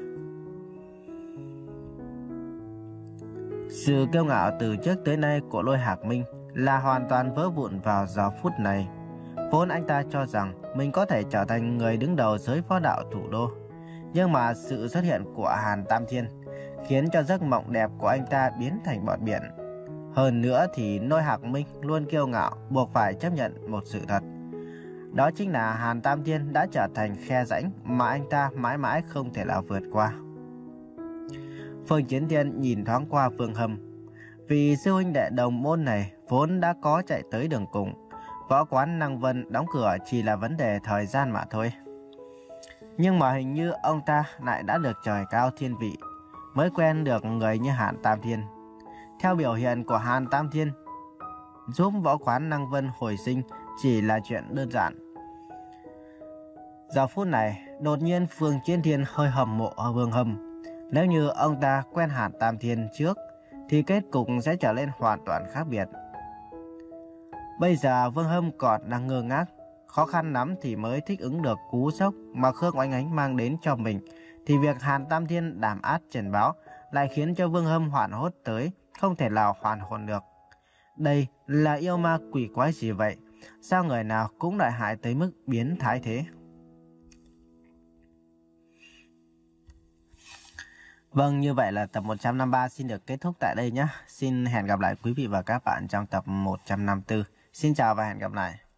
Sự kiêu ngạo từ trước tới nay của Lôi Hạc Minh là hoàn toàn vỡ vụn vào giờ phút này. Vốn anh ta cho rằng mình có thể trở thành người đứng đầu giới võ đạo thủ đô, nhưng mà sự xuất hiện của Hàn Tam Thiên khiến cho giấc mộng đẹp của anh ta biến thành bọt biển. Hơn nữa thì Lôi Hạc Minh luôn kiêu ngạo, buộc phải chấp nhận một sự thật. Đó chính là Hàn Tam Thiên đã trở thành khe rãnh mà anh ta mãi mãi không thể nào vượt qua. Phương Chiến Thiên nhìn thoáng qua Phương Hâm. Vì sư huynh đệ đồng môn này vốn đã có chạy tới đường cùng, võ quán Năng Vân đóng cửa chỉ là vấn đề thời gian mà thôi. Nhưng mà hình như ông ta lại đã được trời cao thiên vị, mới quen được người như Hàn Tam Thiên. Theo biểu hiện của Hàn Tam Thiên, giúp võ quán Năng Vân hồi sinh chỉ là chuyện đơn giản. Giờ phút này, đột nhiên Phương Chiến Thiên hơi hâm mộ ở Vương Hâm. Nếu như ông ta quen Hàn Tam Thiên trước, thì kết cục sẽ trở nên hoàn toàn khác biệt. Bây giờ Vương Hâm còn đang ngơ ngác, khó khăn lắm thì mới thích ứng được cú sốc mà Khương Oánh Ánh mang đến cho mình, thì việc Hàn Tam Thiên đàm áp Trần Báo lại khiến cho Vương Hâm hoảng hốt tới không thể nào hoàn hồn được. Đây là yêu ma quỷ quái gì vậy? Sao người nào cũng lại hại tới mức biến thái thế? Vâng, như vậy là tập một trăm năm mươi ba xin được kết thúc tại đây nhé. Xin hẹn gặp lại quý vị và các bạn trong tập một trăm năm mươi tư. Xin chào và hẹn gặp lại.